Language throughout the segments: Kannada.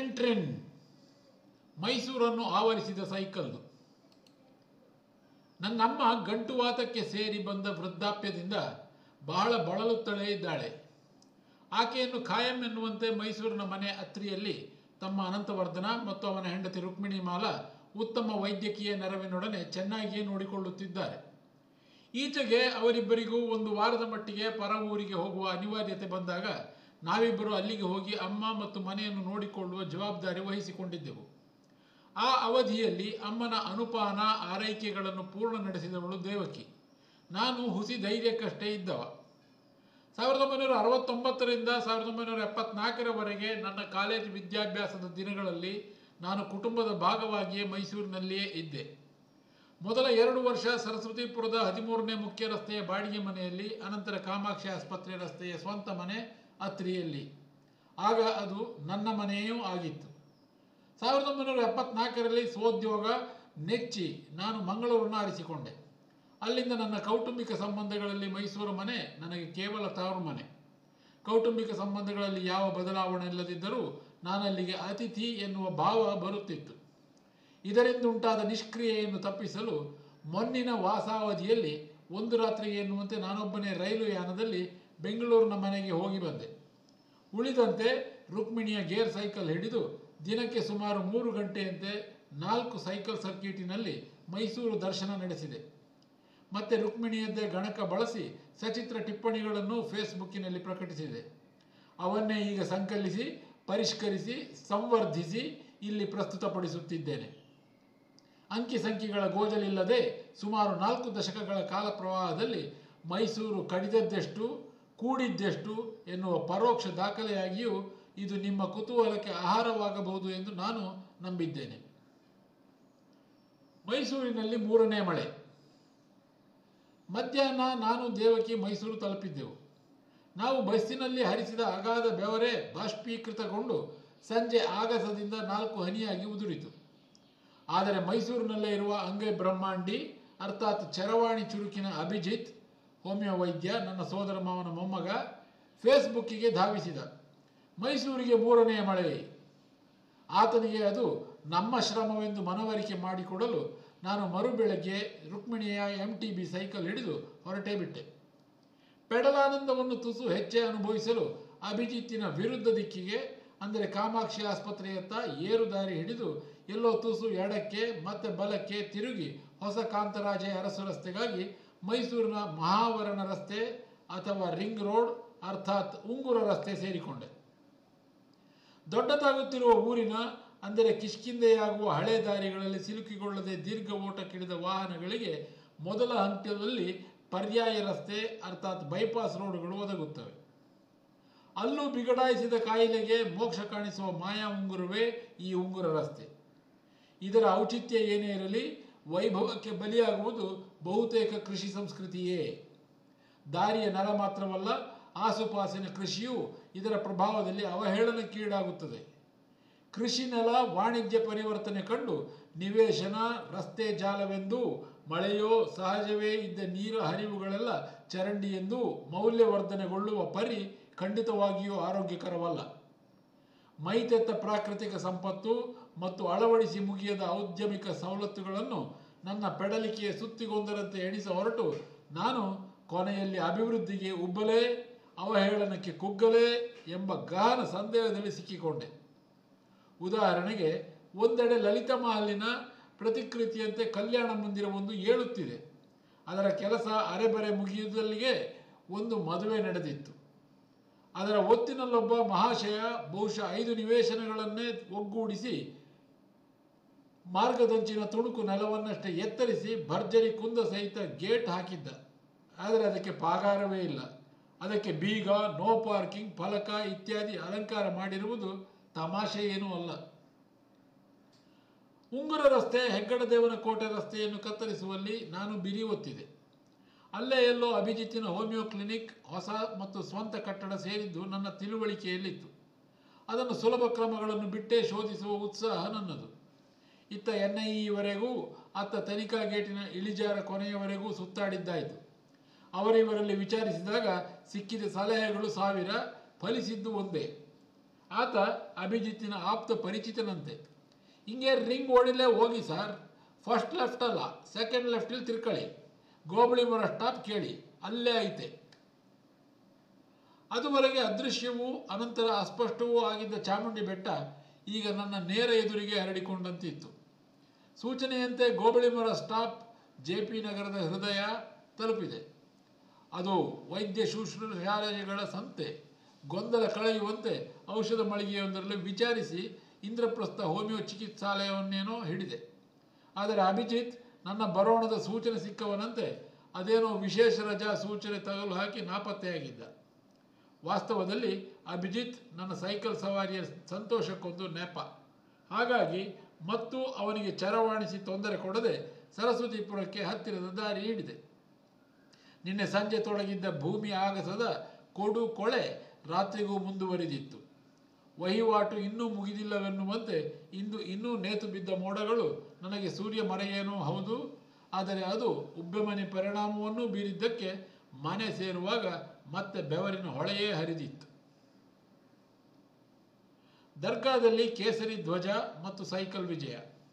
ಸೆಕೆಂಡ್ ಟ್ರೆಂಡ್ ಮೈಸೂರನ್ನು ಆವರಿಸಿದ ಸೈಕಲ್ದು. ನನ್ನಮ್ಮ ಗಂಟುವಾತಕ್ಕೆ ಸೇರಿ ಬಂದ ವೃದ್ಧಾಪ್ಯದಿಂದ ಬಹಳ ಬಳಲುತ್ತಲೇ ಇದ್ದಾಳೆ. ಆಕೆಯನ್ನು ಖಾಯಂ ಎನ್ನುವಂತೆ ಮೈಸೂರಿನ ಮನೆ ಅತ್ರಿಯಲ್ಲಿ ತಮ್ಮ ಅನಂತವರ್ಧನ ಮತ್ತು ಅವನ ಹೆಂಡತಿ ರುಕ್ಮಿಣಿ ಮಾಲ ಉತ್ತಮ ವೈದ್ಯಕೀಯ ನೆರವಿನೊಡನೆ ಚೆನ್ನಾಗಿಯೇ ನೋಡಿಕೊಳ್ಳುತ್ತಿದ್ದಾರೆ. ಈಚೆಗೆ ಅವರಿಬ್ಬರಿಗೂ ಒಂದು ವಾರದ ಮಟ್ಟಿಗೆ ಪರ ಊರಿಗೆ ಹೋಗುವ ಅನಿವಾರ್ಯತೆ ಬಂದಾಗ ನಾವಿಬ್ಬರು ಅಲ್ಲಿಗೆ ಹೋಗಿ ಅಮ್ಮ ಮತ್ತು ಮನೆಯನ್ನು ನೋಡಿಕೊಳ್ಳುವ ಜವಾಬ್ದಾರಿ ವಹಿಸಿಕೊಂಡಿದ್ದೆವು. ಆ ಅವಧಿಯಲ್ಲಿ ಅಮ್ಮನ ಅನುಪಾನ ಆರೈಕೆಗಳನ್ನು ಪೂರ್ಣ ನಡೆಸಿದವಳು ದೇವಕಿ. ನಾನು ಹುಸಿ ಧೈರ್ಯಕ್ಕಷ್ಟೇ ಇದ್ದವ. 1969ರಿಂದ 1974ರವರೆಗೆ ನನ್ನ ಕಾಲೇಜು ವಿದ್ಯಾಭ್ಯಾಸದ ದಿನಗಳಲ್ಲಿ ನಾನು ಕುಟುಂಬದ ಭಾಗವಾಗಿಯೇ ಮೈಸೂರಿನಲ್ಲಿಯೇ ಇದ್ದೆ. ಮೊದಲ 2 ವರ್ಷ ಸರಸ್ವತಿಪುರದ 13ನೇ ಮುಖ್ಯ ರಸ್ತೆಯ ಬಾಡಿಗೆ ಮನೆಯಲ್ಲಿ, ಅನಂತರ ಕಾಮಾಕ್ಷಿ ಆಸ್ಪತ್ರೆ ರಸ್ತೆಯ ಸ್ವಂತ ಮನೆ ಅತ್ರಿಯಲ್ಲಿ. ಆಗ ಅದು ನನ್ನ ಮನೆಯೂ ಆಗಿತ್ತು. 1974ರಲ್ಲಿ ಸ್ವೋದ್ಯೋಗ ನೆಚ್ಚಿ ನಾನು ಮಂಗಳೂರನ್ನು ಆರಿಸಿಕೊಂಡೆ. ಅಲ್ಲಿಂದ ನನ್ನ ಕೌಟುಂಬಿಕ ಸಂಬಂಧಗಳಲ್ಲಿ ಮೈಸೂರು ಮನೆ ನನಗೆ ಕೇವಲ ತವರು ಮನೆ. ಕೌಟುಂಬಿಕ ಸಂಬಂಧಗಳಲ್ಲಿ ಯಾವ ಬದಲಾವಣೆ ಇಲ್ಲದಿದ್ದರೂ ನಾನಲ್ಲಿಗೆ ಅತಿಥಿ ಎನ್ನುವ ಭಾವ ಬರುತ್ತಿತ್ತು. ಇದರಿಂದುಂಟಾದ ನಿಷ್ಕ್ರಿಯೆಯನ್ನು ತಪ್ಪಿಸಲು ಮೊನ್ನಿನ ವಾಸಾವಧಿಯಲ್ಲಿ ಒಂದು ರಾತ್ರಿಗೆ ಎನ್ನುವಂತೆ ನಾನೊಬ್ಬನೇ ರೈಲು ಯಾನದಲ್ಲಿ ಬೆಂಗಳೂರಿನ ಮನೆಗೆ ಹೋಗಿ ಬಂದೆ. ಉಳಿದಂತೆ ರುಕ್ಮಿಣಿಯ ಗೇರ್ ಸೈಕಲ್ ಹಿಡಿದು ದಿನಕ್ಕೆ ಸುಮಾರು 3 ಗಂಟೆಯಂತೆ 4 ಸೈಕಲ್ ಸರ್ಕ್ಯೂಟಿನಲ್ಲಿ ಮೈಸೂರು ದರ್ಶನ ನಡೆಸಿದೆ. ಮತ್ತೆ ರುಕ್ಮಿಣಿಯದ್ದೇ ಗಣಕ ಬಳಸಿ ಸಚಿತ್ರ ಟಿಪ್ಪಣಿಗಳನ್ನು ಫೇಸ್ಬುಕ್ಕಿನಲ್ಲಿ ಪ್ರಕಟಿಸಿದೆ. ಅವನ್ನೇ ಈಗ ಸಂಕಲಿಸಿ, ಪರಿಷ್ಕರಿಸಿ, ಸಂವರ್ಧಿಸಿ ಇಲ್ಲಿ ಪ್ರಸ್ತುತಪಡಿಸುತ್ತಿದ್ದೇನೆ. ಅಂಕಿ ಸಂಖ್ಯೆಗಳ ಗೋಜಲಿಲ್ಲದೆ ಸುಮಾರು 4 ದಶಕಗಳ ಕಾಲ ಪ್ರವಾಹದಲ್ಲಿ ಮೈಸೂರು ಕಡಿದದ್ದೆಷ್ಟು, ಕೂಡಿದ್ದೆಷ್ಟು ಎನ್ನುವ ಪರೋಕ್ಷ ದಾಖಲೆಯಾಗಿಯೂ ಇದು ನಿಮ್ಮ ಕುತೂಹಲಕ್ಕೆ ಆಹಾರವಾಗಬಹುದು ಎಂದು ನಾನು ನಂಬಿದ್ದೇನೆ. ಮೈಸೂರಿನಲ್ಲಿ 3ನೇ ಮಳೆ. ಮಧ್ಯಾಹ್ನ ನಾನು ದೇವಕಿ ಮೈಸೂರು ತಲುಪಿದ್ದೆವು. ನಾವು ಬಸ್ಸಿನಲ್ಲಿ ಹರಿಸಿದ ಅಗಾಧ ಬೆವರೇ ಬಾಷ್ಪೀಕೃತಗೊಂಡು ಸಂಜೆ ಆಗಸದಿಂದ 4 ಹನಿಯಾಗಿ ಉದುರಿತು. ಆದರೆ ಮೈಸೂರಿನಲ್ಲೇ ಇರುವ ಅಂಗೈ ಬ್ರಹ್ಮಾಂಡಿ ಅರ್ಥಾತ್ ಚರವಾಣಿ ಚುರುಕಿನ ಅಭಿಜಿತ್, ಹೋಮಿಯೋ ವೈದ್ಯ, ನನ್ನ ಸೋದರ ಮಾವನ ಮೊಮ್ಮಗ, ಫೇಸ್ಬುಕ್ಕಿಗೆ ಧಾವಿಸಿದ. ಮೈಸೂರಿಗೆ 3ನೇ ಮಳೆ. ಆತನಿಗೆ ಅದು ನಮ್ಮ ಶ್ರಮವೆಂದು ಮನವರಿಕೆ ಮಾಡಿಕೊಡಲು ನಾನು ಮರುಬೆಳಗ್ಗೆ ರುಕ್ಮಿಣಿಯ MTB ಸೈಕಲ್ ಹಿಡಿದು ಹೊರಟೇ ಬಿಟ್ಟೆ. ಪೆಡಲಾನಂದವನ್ನು ತುಸು ಹೆಚ್ಚೆ ಅನುಭವಿಸಲು ಅಭಿಜಿತ್ತಿನ ವಿರುದ್ಧ ದಿಕ್ಕಿಗೆ, ಅಂದರೆ ಕಾಮಾಕ್ಷಿ ಆಸ್ಪತ್ರೆಯತ್ತ ಏರು ದಾರಿ ಹಿಡಿದು ಎಲ್ಲೋ ತುಸು ಎಡಕ್ಕೆ ಮತ್ತೆ ಬಲಕ್ಕೆ ತಿರುಗಿ ಹೊಸ ಕಾಂತರಾಜೆ ಅರಸು ರಸ್ತೆಗಾಗಿ ಮೈಸೂರಿನ ಮಹಾವರಣ ರಸ್ತೆ ಅಥವಾ ರಿಂಗ್ ರೋಡ್ ಅರ್ಥಾತ್ ಉಂಗುರ ರಸ್ತೆ ಸೇರಿಕೊಂಡೆ. ದೊಡ್ಡದಾಗುತ್ತಿರುವ ಊರಿನ, ಅಂದರೆ ಕಿಷ್ಕಿಂದೆಯಾಗುವ ಹಳೆ ದಾರಿಗಳಲ್ಲಿ ಸಿಲುಕಿಕೊಳ್ಳದೆ ದೀರ್ಘ ಓಟಕ್ಕಿಳಿದ ವಾಹನಗಳಿಗೆ ಮೊದಲ ಹಂತದಲ್ಲಿ ಪರ್ಯಾಯ ರಸ್ತೆ ಅರ್ಥಾತ್ ಬೈಪಾಸ್ ರೋಡ್ಗಳು ಒದಗುತ್ತವೆ. ಅಲ್ಲೂ ಬಿಗಡಾಯಿಸಿದ ಕಾಯಿಲೆಗೆ ಮೋಕ್ಷ ಕಾಣಿಸುವ ಮಾಯಾ ಉಂಗುರವೇ ಈ ಉಂಗುರ ರಸ್ತೆ. ಇದರ ಔಚಿತ್ಯ ಏನೇ ಇರಲಿ, ವೈಭವಕ್ಕೆ ಬಲಿಯಾಗುವುದು ಬಹುತೇಕ ಕೃಷಿ ಸಂಸ್ಕೃತಿಯೇ. ದಾರಿಯ ನೆಲ ಮಾತ್ರವಲ್ಲ, ಆಸುಪಾಸಿನ ಕೃಷಿಯೂ ಇದರ ಪ್ರಭಾವದಲ್ಲಿ ಅವಹೇಳನಕ್ಕೀಡಾಗುತ್ತದೆ. ಕೃಷಿ ನೆಲ ವಾಣಿಜ್ಯ ಪರಿವರ್ತನೆ ಕಂಡು ನಿವೇಶನ, ರಸ್ತೆ ಜಾಲವೆಂದೂ, ಮಳೆಯೋ ಸಹಜವೇ ಇದ್ದ ನೀರ ಹರಿವುಗಳೆಲ್ಲ ಚರಂಡಿ ಎಂದೂ ಮೌಲ್ಯವರ್ಧನೆಗೊಳ್ಳುವ ಪರಿ ಖಂಡಿತವಾಗಿಯೂ ಆರೋಗ್ಯಕರವಲ್ಲ. ಮೈತೆತ್ತ ಪ್ರಾಕೃತಿಕ ಸಂಪತ್ತು ಮತ್ತು ಅಳವಡಿಸಿ ಮುಗಿಯದ ಔದ್ಯಮಿಕ ಸವಲತ್ತುಗಳನ್ನು ನನ್ನ ಪೆಡಲಿಕೆಯ ಸುತ್ತಿಗೊಂದರಂತೆ ಎಣಿಸ ಹೊರಟು ನಾನು ಕೊನೆಯಲ್ಲಿ ಅಭಿವೃದ್ಧಿಗೆ ಉಬ್ಬಲೇ, ಅವಹೇಳನಕ್ಕೆ ಕುಗ್ಗಲೇ ಎಂಬ ಗಹನ ಸಂದೇಹದಲ್ಲಿ ಸಿಕ್ಕಿಕೊಂಡೆ. ಉದಾಹರಣೆಗೆ, ಒಂದೆಡೆ ಲಲಿತ ಮಹಲಿನ ಪ್ರತಿಕೃತಿಯಂತೆ ಕಲ್ಯಾಣ ಮಂದಿರವೊಂದು ಏಳುತ್ತಿದೆ. ಅದರ ಕೆಲಸ ಅರೆಬರೆ ಮುಗಿಯುವುದಲ್ಲಿಗೆ ಒಂದು ಮದುವೆ ನಡೆದಿತ್ತು. ಅದರ ಒತ್ತಿನಲ್ಲೊಬ್ಬ ಮಹಾಶಯ ಬಹುಶಃ 5 ನಿವೇಶನಗಳನ್ನೇ ಒಗ್ಗೂಡಿಸಿ ಮಾರ್ಗದಂಚಿನ ತುಣುಕು ನೆಲವನ್ನಷ್ಟೇ ಎತ್ತರಿಸಿ ಭರ್ಜರಿ ಕುಂದ ಸಹಿತ ಗೇಟ್ ಹಾಕಿದ್ದ. ಆದರೆ ಅದಕ್ಕೆ ಪಾಗಾರವೇ ಇಲ್ಲ. ಅದಕ್ಕೆ ಬೀಗ, ನೋ ಪಾರ್ಕಿಂಗ್ ಫಲಕ ಇತ್ಯಾದಿ ಅಲಂಕಾರ ಮಾಡಿರುವುದು ತಮಾಷೆ ಏನೂ ಅಲ್ಲ. ಉಂಗುರ ರಸ್ತೆ ಹೆಗ್ಗಡದೇವನ ಕೋಟೆ ರಸ್ತೆಯನ್ನು ಕತ್ತರಿಸುವಲ್ಲಿ ನಾನು ಬಿರಿ ಒತ್ತಿದೆ. ಅಲ್ಲೇ ಎಲ್ಲೋ ಅಭಿಜಿತ್ತಿನ ಹೋಮಿಯೋ ಕ್ಲಿನಿಕ್, ಹೊಸ ಮತ್ತು ಸ್ವಂತ ಕಟ್ಟಡ ಸೇರಿದ್ದು ನನ್ನ ತಿಳುವಳಿಕೆಯಲ್ಲಿತ್ತು. ಅದನ್ನು ಸುಲಭ ಕ್ರಮಗಳನ್ನು ಬಿಟ್ಟೇ ಶೋಧಿಸುವ ಉತ್ಸಾಹ ನನ್ನದು. ಇತ್ತ NIE-ವರೆಗೂ, ಅತ್ತ ತನಿಖಾ ಗೇಟಿನ ಇಳಿಜಾರ ಕೊನೆಯವರೆಗೂ ಸುತ್ತಾಡಿದ್ದಾಯಿತು. ಅವರಿವರಲ್ಲಿ ವಿಚಾರಿಸಿದಾಗ ಸಿಕ್ಕಿದ ಸಲಹೆಗಳು 1000, ಫಲಿಸಿದ್ದು ಒಂದೇ. ಆತ ಅಭಿಜಿತ್ತಿನ ಆಪ್ತ ಪರಿಚಿತನಂತೆ. ಹಿಂಗೆ ರಿಂಗ್ ಓಡಿಲೇ ಹೋಗಿ ಸರ್, ಫಸ್ಟ್ ಲೆಫ್ಟ್ ಅಲ್ಲ ಸೆಕೆಂಡ್ ಲೆಫ್ಟಲ್ಲಿ ತಿರ್ಕೊಳ್ಳಿ, ಗೋಬಳಿ ಮರ ಸ್ಟಾಪ್ ಕೇಳಿ, ಅಲ್ಲೇ ಐತೆ. ಅದುವರೆಗೆ ಅದೃಶ್ಯವೂ ಅನಂತರ ಅಸ್ಪಷ್ಟವೂ ಆಗಿದ್ದ ಚಾಮುಂಡಿ ಬೆಟ್ಟ ಈಗ ನನ್ನ ನೇರ ಎದುರಿಗೆ ಹರಡಿಕೊಂಡಂತಿತ್ತು. ಸೂಚನೆಯಂತೆ ಗೋಬಳಿ ಮರ ಸ್ಟಾಪ್ JP ನಗರದ ಹೃದಯ ತಲುಪಿದೆ. ಅದು ವೈದ್ಯ ಶುಶ್ರೂಷಾಲಯಗಳ ಸಂತೆ. ಗೊಂದಲ ಕಳೆಯುವಂತೆ ಔಷಧ ಮಳಿಗೆಯೊಂದರಲ್ಲಿ ವಿಚಾರಿಸಿ ಇಂದ್ರಪ್ರಸ್ಥ ಹೋಮಿಯೋ ಚಿಕಿತ್ಸಾಲಯವನ್ನೇನೋ ಹಿಡಿದೆ. ಆದರೆ ಅಭಿಜಿತ್ ನನ್ನ ಬರೋಣದ ಸೂಚನೆ ಸಿಕ್ಕವನಂತೆ ಅದೇನೋ ವಿಶೇಷ ರಜಾ ಸೂಚನೆ ತಗಲು ಹಾಕಿ ನಾಪತ್ತೆಯಾಗಿದ್ದ. ವಾಸ್ತವದಲ್ಲಿ ಅಭಿಜಿತ್ ನನ್ನ ಸೈಕಲ್ ಸವಾರಿಯ ಸಂತೋಷಕ್ಕೊಂದು ನೆಪ. ಹಾಗಾಗಿ ಮತ್ತು ಅವನಿಗೆ ಚರವಾಣಿಸಿ ತೊಂದರೆ ಕೊಡದೆ ಸರಸ್ವತಿಪುರಕ್ಕೆ ಹತ್ತಿರದ ದಾರಿ ಹಿಡಿದೆ. ನಿನ್ನೆ ಸಂಜೆ ತೊಡಗಿದ್ದ ಭೂಮಿ ಆಗಸದ ಕೊಡು ಕೊಳೆ ರಾತ್ರಿಗೂ ಮುಂದುವರಿದಿತ್ತು. ವಹಿವಾಟು ಇನ್ನೂ ಮುಗಿದಿಲ್ಲವೆನ್ನುವಂತೆ ಇಂದು ಇನ್ನೂ ನೇತು ಬಿದ್ದ ಮೋಡಗಳು ನನಗೆ ಸೂರ್ಯ ಮರೆಯೇನೂ ಹೌದು, ಆದರೆ ಅದು ಉಬ್ಬೆಮನೆ ಪರಿಣಾಮವನ್ನೂ ಬೀರಿದ್ದಕ್ಕೆ ಮನೆ ಸೇರುವಾಗ ಮತ್ತೆ ಬೆವರಿನ ಹೊಳೆಯೇ ಹರಿದಿತ್ತು. ದರ್ಗಾದಲ್ಲಿ ಕೇಸರಿ ಧ್ವಜ ಮತ್ತು ಸೈಕಲ್ ವಿಜಯ.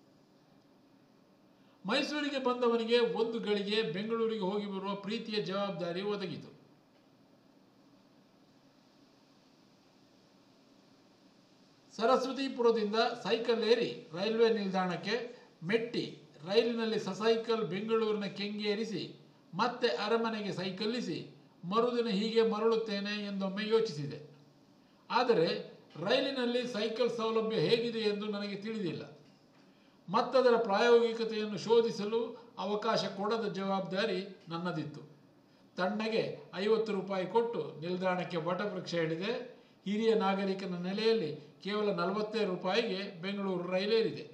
ಮೈಸೂರಿಗೆ ಬಂದವನಿಗೆ ಒಂದು ಗಳಿಗೆ ಬೆಂಗಳೂರಿಗೆ ಹೋಗಿ ಬರುವ ಪ್ರೀತಿಯ ಜವಾಬ್ದಾರಿ ಒದಗಿತು. ಸರಸ್ವತಿಪುರದಿಂದ ಸೈಕಲ್ ಏರಿ ರೈಲ್ವೆ ನಿಲ್ದಾಣಕ್ಕೆ ಮೆಟ್ಟಿ ರೈಲಿನಲ್ಲಿ ಸೈಕಲ್ ಬೆಂಗಳೂರಿನ ಕೆಂಗೇರಿಸಿ ಮತ್ತೆ ಅರಮನೆಗೆ ಸೈಕಲ್ಲಿಸಿ ಮರುದಿನ ಹೀಗೆ ಮರಳುತ್ತೇನೆ ಎಂದೊಮ್ಮೆ ಯೋಚಿಸಿದೆ. ಆದರೆ ರೈಲಿನಲ್ಲಿ ಸೈಕಲ್ ಸೌಲಭ್ಯ ಹೇಗಿದೆ ಎಂದು ನನಗೆ ತಿಳಿದಿಲ್ಲ. ಮತ್ತದರ ಪ್ರಾಯೋಗಿಕತೆಯನ್ನು ಶೋಧಿಸಲು ಅವಕಾಶ ಕೊಡದ ಜವಾಬ್ದಾರಿ ನನ್ನದಿತ್ತು. ತಣ್ಣಗೆ 50 ರೂಪಾಯಿ ಕೊಟ್ಟು ನಿಲ್ದಾಣಕ್ಕೆ ವಟವೃಕ್ಷ ಹಿಡಿದೆ. ಹಿರಿಯ ನಾಗರಿಕನ ನೆಲೆಯಲ್ಲಿ ಕೇವಲ 40 ರೂಪಾಯಿಗೆ ಬೆಂಗಳೂರು ರೈಲೇರಿದೆ.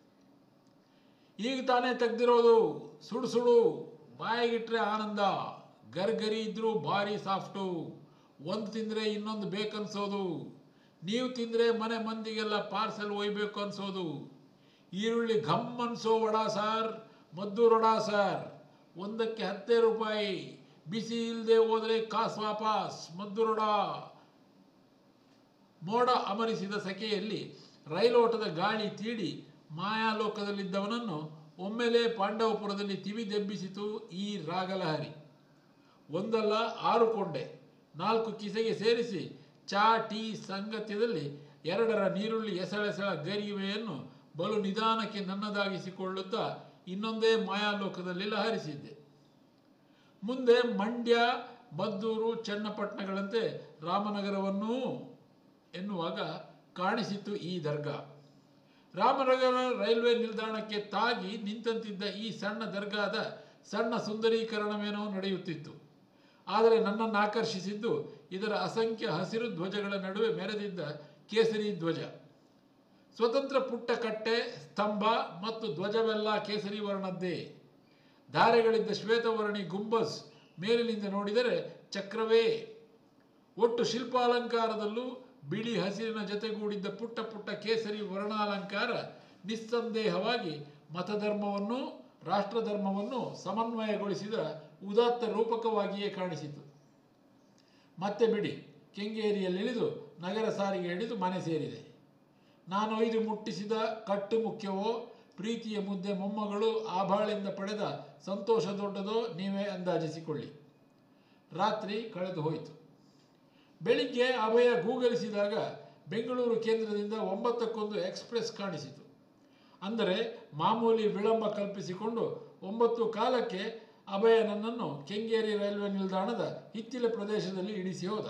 ಈಗ ತಾನೇ ತೆಗ್ದಿರೋದು, ಸುಡು ಸುಡು, ಬಾಯಿಗಿಟ್ರೆ ಆನಂದ, ಗರ್ಗರಿ ಇದ್ರೂ ಭಾರಿ ಸಾಫ್ಟು, ಒಂದು ತಿಂದರೆ ಇನ್ನೊಂದು ಬೇಕನ್ಸೋದು, ನೀವು ತಿಂದರೆ ಮನೆ ಮಂದಿಗೆಲ್ಲ ಪಾರ್ಸೆಲ್ ಒಯ್ಬೇಕು ಅನ್ಸೋದು, ಈರುಳ್ಳಿ ಘಮ್ ಅನ್ಸೋ ವಡಾ ಸಾರ್, ಮದ್ದೂರು ವಡಾ ಸಾರ್, ಒಂದಕ್ಕೆ 10 ರೂಪಾಯಿ, ಬಿಸಿ ಇಲ್ಲದೆ ಹೋದರೆ ಕಾಸು ವಾಪಸ್, ಮದ್ದೂರು ವಡಾ. ಮೋಡ ಅಮರಿಸಿದ ಸೆಕೆಯಲ್ಲಿ ರೈಲೋಟದ ಗಾಳಿ ತೀಡಿ ಮಾಯಾಲೋಕದಲ್ಲಿದ್ದವನನ್ನು ಒಮ್ಮೆಲೇ ಪಾಂಡವಪುರದಲ್ಲಿ ತಿವಿದೆಬ್ಬಿಸಿತು ಈ ರಾಗಲಹರಿ. ಒಂದಲ್ಲ 6 ಕೊಂಡೆ, 4 ಕಿಸೆಗೆ ಸೇರಿಸಿ ಚಾ ಟೀ ಸಂಗತ್ಯದಲ್ಲಿ 2ರ ನೀರುಳ್ಳಿ ಎಸಳೆಸಳ ಗರಿವೆಯನ್ನು ಬಲು ನಿಧಾನಕ್ಕೆ ನನ್ನದಾಗಿಸಿಕೊಳ್ಳುತ್ತಾ ಇನ್ನೊಂದೇ ಮಾಯಾಲೋಕದಲ್ಲಿ ಲಹರಿಸಿದ್ದೆ. ಮುಂದೆ ಮಂಡ್ಯ, ಮದ್ದೂರು, ಚನ್ನಪಟ್ಟಣಗಳಂತೆ ರಾಮನಗರವನ್ನೂ ಎನ್ನುವಾಗ ಕಾಣಿಸಿತು ಈ ದರ್ಗಾ. ರಾಮನಗರ ರೈಲ್ವೆ ನಿಲ್ದಾಣಕ್ಕೆ ತಾಗಿ ನಿಂತಂತಿದ್ದ ಈ ಸಣ್ಣ ದರ್ಗಾದ ಸಣ್ಣ ಸುಂದರೀಕರಣವೇನೋ ನಡೆಯುತ್ತಿತ್ತು. ಆದರೆ ನನ್ನನ್ನು ಆಕರ್ಷಿಸಿದ್ದು ಇದರ ಅಸಂಖ್ಯ ಹಸಿರು ಧ್ವಜಗಳ ನಡುವೆ ಮೆರೆದಿದ್ದ ಕೇಸರಿ ಧ್ವಜ. ಸ್ವತಂತ್ರ ಪುಟ್ಟ ಕಟ್ಟೆ, ಸ್ತಂಭ ಮತ್ತು ಧ್ವಜವೆಲ್ಲ ಕೇಸರಿ ವರ್ಣದ್ದೇ. ಧಾರೆಗಳಿದ್ದ ಶ್ವೇತವರ್ಣಿ ಗುಂಬಸ್ ಮೇಲಿನಿಂದ ನೋಡಿದರೆ ಚಕ್ರವೇ. ಒಟ್ಟು ಶಿಲ್ಪಾಲಂಕಾರದಲ್ಲೂ ಬಿಳಿ ಹಸಿರಿನ ಜೊತೆಗೂಡಿದ್ದ ಪುಟ್ಟ ಪುಟ್ಟ ಕೇಸರಿ ವರ್ಣಾಲಂಕಾರ ನಿಸ್ಸಂದೇಹವಾಗಿ ಮತಧರ್ಮವನ್ನು ರಾಷ್ಟ್ರಧರ್ಮವನ್ನು ಸಮನ್ವಯಗೊಳಿಸಿದ ಉದಾತ್ತ ರೂಪಕವಾಗಿಯೇ ಕಾಣಿಸಿತು. ಮತ್ತೆ ಬಿಡಿ, ಕೆಂಗೇರಿಯಲ್ಲಿಳಿದು ನಗರ ಸಾರಿಗೆ ಹಿಡಿದು ಮನೆ ಸೇರಿದೆ. ನಾನು ಒಯ್ದು ಮುಟ್ಟಿಸಿದ ಕಟ್ಟು ಮುಖ್ಯವೋ, ಪ್ರೀತಿಯ ಮುದ್ದೆ ಮೊಮ್ಮಗಳು ಆಭಾಳಿಂದ ಪಡೆದ ಸಂತೋಷ ದೊಡ್ಡದೋ ನೀವೇ ಅಂದಾಜಿಸಿಕೊಳ್ಳಿ. ರಾತ್ರಿ ಕಳೆದು ಹೋಯಿತು. ಬೆಳಿಗ್ಗೆ ಅಭಯ ಗೂಗಲಿಸಿದಾಗ ಬೆಂಗಳೂರು ಕೇಂದ್ರದಿಂದ 9ಕ್ಕೊಂದು ಎಕ್ಸ್ಪ್ರೆಸ್ ಕಾಣಿಸಿತು. ಅಂದರೆ ಮಾಮೂಲಿ ವಿಳಂಬ ಕಲ್ಪಿಸಿಕೊಂಡು 9:15ಕ್ಕೆ ಅಭಯ ನನ್ನನ್ನು ಕೆಂಗೇರಿ ರೈಲ್ವೆ ನಿಲ್ದಾಣದ ಹಿತ್ತಿಲ ಪ್ರದೇಶದಲ್ಲಿ ಇಳಿಸಿ ಹೋದ.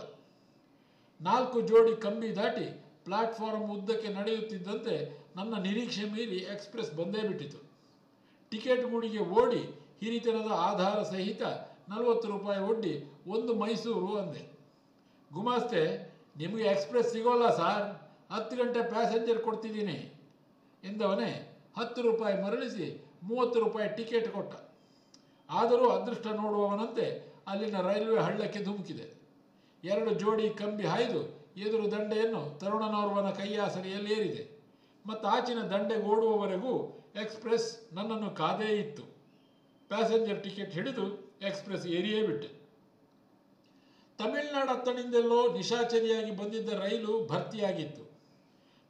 4 ಜೋಡಿ ಕಂಬಿ ದಾಟಿ ಪ್ಲಾಟ್ಫಾರ್ಮ್ ಉದ್ದಕ್ಕೆ ನಡೆಯುತ್ತಿದ್ದಂತೆ ನನ್ನ ನಿರೀಕ್ಷೆ ಮೀರಿ ಎಕ್ಸ್ಪ್ರೆಸ್ ಬಂದೇ ಬಿಟ್ಟಿತು. ಟಿಕೆಟ್ ಗೂಡಿಗೆ ಓಡಿ ಹಿರಿತನದ ಆಧಾರ ಸಹಿತ 40 ರೂಪಾಯಿ ಒಡ್ಡಿ 1 ಮೈಸೂರು ಅಂದೆ. ಗುಮಾಸ್ತೆ, ನಿಮಗೆ ಎಕ್ಸ್ಪ್ರೆಸ್ ಸಿಗೋಲ್ಲ ಸಾರ್, 10 ಗಂಟೆ ಪ್ಯಾಸೆಂಜರ್ ಕೊಡ್ತಿದ್ದೀನಿ ಎಂದವನೇ 10 ರೂಪಾಯಿ ಮರಳಿಸಿ 30 ರೂಪಾಯಿ ಟಿಕೆಟ್ ಕೊಟ್ಟ. ಆದರೂ ಅದೃಷ್ಟ ನೋಡುವವನಂತೆ ಅಲ್ಲಿನ ರೈಲ್ವೆ ಹಳ್ಳಕ್ಕೆ ಧುಮುಕಿದೆ. 2 ಜೋಡಿ ಕಂಬಿ ಹಾಯ್ದು ಎದುರು ದಂಡೆಯನ್ನು ತರುಣನೋರ್ವನ ಕೈಯಾಸರಿಯಲ್ಲಿ ಏರಿದೆ. ಮತ್ತು ಆಚಿನ ದಂಡೆಗೆ ಓಡುವವರೆಗೂ ಎಕ್ಸ್ಪ್ರೆಸ್ ನನ್ನನ್ನು ಕಾದೇ ಇತ್ತು. ಪ್ಯಾಸೆಂಜರ್ ಟಿಕೆಟ್ ಹಿಡಿದು ಎಕ್ಸ್ಪ್ರೆಸ್ ಏರಿಯೇ ಬಿಟ್ಟೆ. ತಮಿಳುನಾಡು ಅತ್ತಣಿಂದೆಲ್ಲೋ ನಿಶಾಚರಿಯಾಗಿ ಬಂದಿದ್ದ ರೈಲು ಭರ್ತಿಯಾಗಿತ್ತು.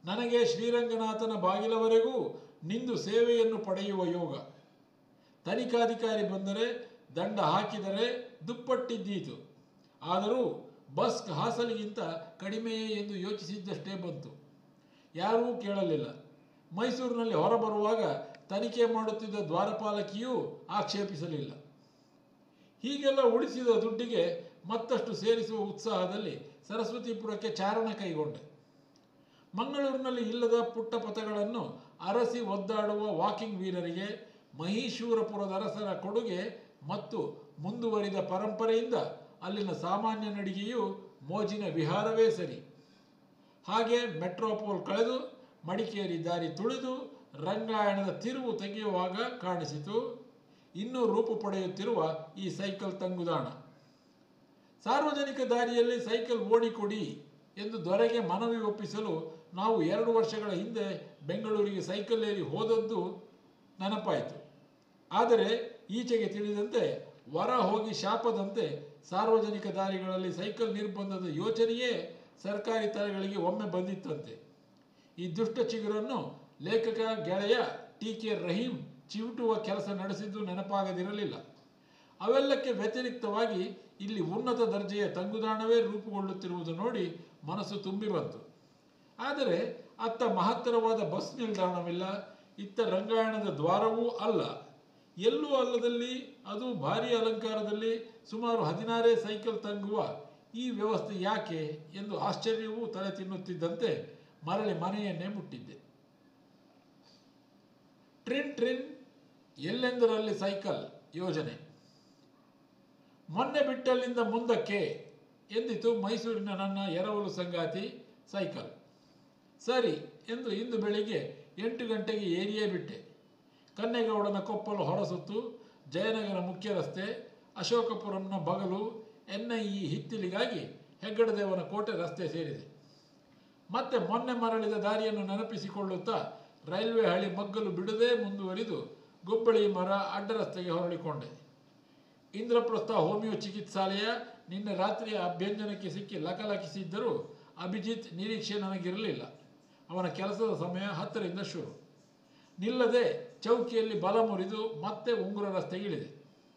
ನನಗೆ ಶ್ರೀರಂಗನಾಥನ ಬಾಗಿಲವರೆಗೂ ನಿಂದು ಸೇವೆಯನ್ನು ಪಡೆಯುವ ಯೋಗ. ತನಿಖಾಧಿಕಾರಿ ಬಂದರೆ ದಂಡ ಹಾಕಿದರೆ ದುಪ್ಪಟ್ಟಿದ್ದೀತು. ಆದರೂ ಬಸ್ ಹಾಸಲಿಗಿಂತ ಕಡಿಮೆಯೇ ಎಂದು ಯೋಚಿಸಿದ್ದಷ್ಟೇ ಬಂತು. ಯಾರೂ ಕೇಳಲಿಲ್ಲ. ಮೈಸೂರಿನಲ್ಲಿ ಹೊರಬರುವಾಗ ತನಿಖೆ ಮಾಡುತ್ತಿದ್ದ ದ್ವಾರಪಾಲಕಿಯೂ ಆಕ್ಷೇಪಿಸಲಿಲ್ಲ. ಹೀಗೆಲ್ಲ ಉಳಿಸಿದ ದುಡ್ಡಿಗೆ ಮತ್ತಷ್ಟು ಸೇರಿಸುವ ಉತ್ಸಾಹದಲ್ಲಿ ಸರಸ್ವತಿಪುರಕ್ಕೆ ಚಾರಣ ಕೈಗೊಂಡೆ. ಮಂಗಳೂರಿನಲ್ಲಿ ಇಲ್ಲದ ಪುಟ್ಟ ಪಥಗಳನ್ನು ಅರಸಿ ಒದ್ದಾಡುವ ವಾಕಿಂಗ್ ವೀರರಿಗೆ ಮಹೀಶೂರಪುರದ ಅರಸರ ಕೊಡುಗೆ ಮತ್ತು ಮುಂದುವರಿದ ಪರಂಪರೆಯಿಂದ ಅಲ್ಲಿನ ಸಾಮಾನ್ಯ ನಡಿಗೆಯು ಮೋಜಿನ ವಿಹಾರವೇ ಸರಿ. ಹಾಗೆ ಮೆಟ್ರೋಪೋಲ್ ಕಳೆದು ಮಡಿಕೇರಿ ದಾರಿ ತುಳಿದು ರಂಗಾಯಣದ ತಿರುವು ತೆಗೆಯುವಾಗ ಕಾಣಿಸಿತು ಇನ್ನೂ ರೂಪು ಪಡೆಯುತ್ತಿರುವ ಈ ಸೈಕಲ್ ತಂಗುದಾಣ. ಸಾರ್ವಜನಿಕ ದಾರಿಯಲ್ಲಿ ಸೈಕಲ್ ಓಡಿಕೊಡಿ ಎಂದು ದೊರೆಗೆ ಮನವಿ ಒಪ್ಪಿಸಲು ನಾವು 2 ವರ್ಷಗಳ ಹಿಂದೆ ಬೆಂಗಳೂರಿಗೆ ಸೈಕಲ್ ಏರಿ ಹೋದದ್ದು ನೆನಪಾಯಿತು. ಆದರೆ ಈಚೆಗೆ ತಿಳಿದಂತೆ ವರ ಹೋಗಿ ಶಾಪದಂತೆ ಸಾರ್ವಜನಿಕ ದಾರಿಗಳಲ್ಲಿ ಸೈಕಲ್ ನಿರ್ಬಂಧದ ಯೋಚನೆಯೇ ಸರ್ಕಾರಿ ತಲೆಗಳಿಗೆ ಒಮ್ಮೆ ಬಂದಿತ್ತಂತೆ. ಈ ದುಷ್ಟ ಚಿಗುರನ್ನು ಲೇಖಕ ಗೆಳೆಯ ಟಿ.ಕೆ. ರಹೀಂ ಚಿವುಟುವ ಕೆಲಸ ನಡೆಸಿದ್ದು ನೆನಪಾಗದಿರಲಿಲ್ಲ. ಅವೆಲ್ಲಕ್ಕೆ ವ್ಯತಿರಿಕ್ತವಾಗಿ ಇಲ್ಲಿ ಉನ್ನತ ದರ್ಜೆಯ ತಂಗುದಾಣವೇ ರೂಪುಗೊಳ್ಳುತ್ತಿರುವುದು ನೋಡಿ ಮನಸ್ಸು ತುಂಬಿ ಬಂತು. ಆದರೆ ಅತ್ತ ಮಹತ್ತರವಾದ ಬಸ್ ನಿಲ್ದಾಣವಿಲ್ಲ, ಇತ್ತ ರಂಗಾಯಣದ ದ್ವಾರವೂ ಅಲ್ಲ. ಎಲ್ಲೂ ಅಲ್ಲದಲ್ಲಿ, ಅದು ಭಾರೀ ಅಲಂಕಾರದಲ್ಲಿ ಸುಮಾರು 16 ಸೈಕಲ್ ತಂಗುವ ಈ ವ್ಯವಸ್ಥೆ ಯಾಕೆ ಎಂದು ಆಶ್ಚರ್ಯವೂ ತಲೆ ತಿನ್ನುತ್ತಿದ್ದಂತೆ ಮರಳಿ ಮನೆಯನ್ನೇ ಮುಟ್ಟಿದ್ದೆ. ಟ್ರಿನ್ ಟ್ರಿನ್ ಎಲ್ಲೆಂದರಲ್ಲಿ ಸೈಕಲ್ ಯೋಜನೆ. ಮೊನ್ನೆ ಬಿಟ್ಟಲ್ಲಿಂದ ಮುಂದಕ್ಕೆ ಎಂದಿತು ಮೈಸೂರಿನ ನನ್ನ ಎರವಲು ಸಂಗಾತಿ ಸೈಕಲ್. ಸರಿ ಎಂದು ಇಂದು ಬೆಳಿಗ್ಗೆ 8 ಗಂಟೆಗೆ ಏರಿಯೇ ಬಿಟ್ಟೆ. ಕನ್ನೇಗೌಡನ ಕೊಪ್ಪಲು ಹೊರಸುತ್ತು, ಜಯನಗರ ಮುಖ್ಯ ರಸ್ತೆ, ಅಶೋಕಪುರಂನ ಬಗಲು, NIE ಹಿತ್ತಿಲಿಗಾಗಿ ಹೆಗ್ಗಡದೇವನ ಕೋಟೆ ರಸ್ತೆ ಸೇರಿದೆ. ಮತ್ತೆ ಮೊನ್ನೆ ಮರಳಿದ ದಾರಿಯನ್ನು ನೆನಪಿಸಿಕೊಳ್ಳುತ್ತಾ ರೈಲ್ವೆ ಹಳಿ ಮಗ್ಗಲು ಬಿಡದೆ ಮುಂದುವರಿದು ಗುಬ್ಬಳಿ ಮರ ಅಡ್ಡ ರಸ್ತೆಗೆ ಹೊರಳಿಕೊಂಡೆ. ಇಂದ್ರಪ್ರಸ್ಥ ಹೋಮಿಯೋ ಚಿಕಿತ್ಸಾಲಯ ನಿನ್ನೆ ರಾತ್ರಿಯ ಅಭ್ಯಂಜನಕ್ಕೆ ಸಿಕ್ಕಿ ಲಕಲಕಿಸಿದ್ದರೂ ಅಭಿಜಿತ್ ನಿರೀಕ್ಷೆ ನನಗಿರಲಿಲ್ಲ. ಅವನ ಕೆಲಸದ ಸಮಯ 10ರಿಂದ ಶುರು. ನಿಲ್ಲದೆ ಚೌಕಿಯಲ್ಲಿ ಬಲ ಮುರಿದು ಮತ್ತೆ ಉಂಗುರ ರಸ್ತೆಗಿಳಿದೆ.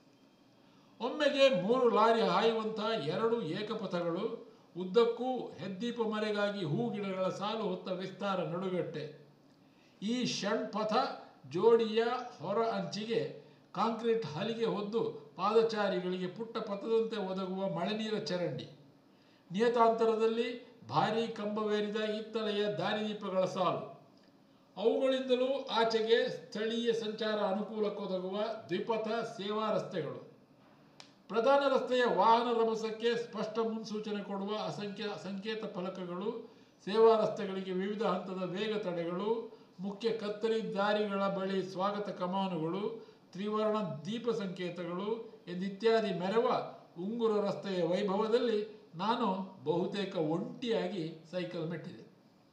ಒಮ್ಮೆಗೆ 3 ಲಾರಿ ಹಾಯುವಂಥ 2 ಏಕಪಥಗಳು, ಉದ್ದಕ್ಕೂ ಹೆದ್ದೀಪ ಮರೆಗಾಗಿ ಹೂಗಿಡಗಳ ಸಾಲು ಹೊತ್ತ ವಿಸ್ತಾರ ನಡುಗಟ್ಟೆ. ಈ ಷಣ್ಪಥ ಜೋಡಿಯ ಹೊರ ಅಂಚಿಗೆ ಕಾಂಕ್ರೀಟ್ ಹಲಿಗೆ ಹೊದ್ದು ಪಾದಚಾರಿಗಳಿಗೆ ಪುಟ್ಟ ಪಥದಂತೆ ಒದಗುವ ಮಳೆನೀರ ಚರಂಡಿ. ನಿಯತಾಂತರದಲ್ಲಿ ಭಾರೀ ಕಂಬವೇರಿದ ಇತ್ತಲೆಯ ದಾರಿದೀಪಗಳ ಸಾಲು. ಅವುಗಳಿಂದಲೂ ಆಚೆಗೆ ಸ್ಥಳೀಯ ಸಂಚಾರ ಅನುಕೂಲಕ್ಕೊದಗುವ ದ್ವಿಪಥ ಸೇವಾ ರಸ್ತೆಗಳು. ಪ್ರಧಾನ ರಸ್ತೆಯ ವಾಹನ ರಭಸಕ್ಕೆ ಸ್ಪಷ್ಟ ಮುನ್ಸೂಚನೆ ಕೊಡುವ ಅಸಂಖ್ಯ ಸಂಕೇತ ಫಲಕಗಳು, ಸೇವಾ ರಸ್ತೆಗಳಿಗೆ ವಿವಿಧ ಹಂತದ ವೇಗ ತಡೆಗಳು, ಮುಖ್ಯ ಕತ್ತರಿ ದಾರಿಗಳ ಬಳಿ ಸ್ವಾಗತ ಕಮಾನುಗಳು, ತ್ರಿವರ್ಣ ದೀಪ ಸಂಕೇತಗಳು ಎಂದಿತ್ಯಾದಿ ಮೆರವ ಉಂಗುರ ರಸ್ತೆಯ ವೈಭವದಲ್ಲಿ ನಾನು ಬಹುತೇಕ ಒಂಟಿಯಾಗಿ ಸೈಕಲ್ ಮೆಟ್ಟಿದೆ.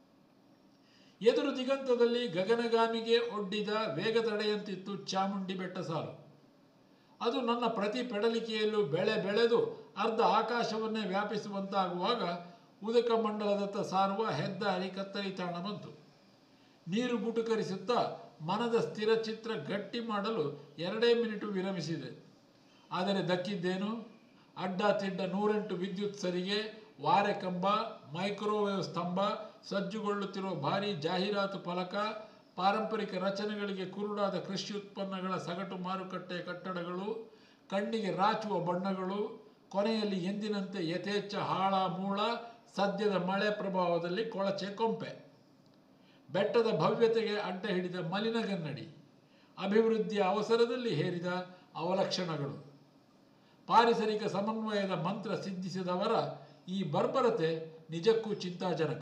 ಎದುರು ದಿಗಂತದಲ್ಲಿ ಗಗನಗಾಮಿಗೆ ಒಡ್ಡಿದ ವೇಗ ತಡೆಯಂತಿತ್ತು ಚಾಮುಂಡಿ ಬೆಟ್ಟ ಸಾಲು. ಅದು ನನ್ನ ಪ್ರತಿ ಪೆಡಲಿಕೆಯಲ್ಲೂ ಬೆಳೆದು ಅರ್ಧ ಆಕಾಶವನ್ನೇ ವ್ಯಾಪಿಸುವಂತಾಗುವಾಗ ಉದಕ ಮಂಡಲದತ್ತ ಸಾರುವ ಹೆದ್ದಾರಿ ಕತ್ತರಿ ತಾಣ ಬಂತು. ನೀರು ಗುಟುಕರಿಸುತ್ತಾ ಮನದ ಸ್ಥಿರ ಚಿತ್ರ ಗಟ್ಟಿ ಮಾಡಲು 2 ಮಿನಿಟು ವಿರಮಿಸಿದೆ. ಆದರೆ ದಕ್ಕಿದ್ದೇನು? ಅಡ್ಡ ತಿಡ್ಡ 108 ವಿದ್ಯುತ್ ಸರಿಗೆ, ವಾರೆ ಕಂಬ, ಮೈಕ್ರೋವೇವ್ ಸ್ತಂಭ, ಸಜ್ಜುಗೊಳ್ಳುತ್ತಿರುವ ಭಾರೀ ಜಾಹೀರಾತು ಫಲಕ, ಪಾರಂಪರಿಕ ರಚನೆಗಳಿಗೆ ಕುರುಡಾದ ಕೃಷಿ ಉತ್ಪನ್ನಗಳ ಸಗಟು ಮಾರುಕಟ್ಟೆಯ ಕಟ್ಟಡಗಳು, ಕಣ್ಣಿಗೆ ರಾಚುವ ಬಣ್ಣಗಳು, ಕೊನೆಯಲ್ಲಿ ಎಂದಿನಂತೆ ಯಥೇಚ್ಛ ಹಾಳ ಮೂಳ, ಸದ್ಯದ ಮಳೆ ಪ್ರಭಾವದಲ್ಲಿ ಕೊಳಚೆ ಕೊಂಪೆ. ಬೆಟ್ಟದ ಭವ್ಯತೆಗೆ ಅಡ್ಡ ಹಿಡಿದ ಮಲಿನಗನ್ನಡಿ, ಅಭಿವೃದ್ಧಿಯ ಅವಸರದಲ್ಲಿ ಹೇರಿದ ಅವಲಕ್ಷಣಗಳು. ಪಾರಿಸರಿಕ ಸಮನ್ವಯದ ಮಂತ್ರ ಸಿದ್ಧಿಸಿದವರ ಈ ಬರ್ಬರತೆ ನಿಜಕ್ಕೂ ಚಿಂತಾಜನಕ.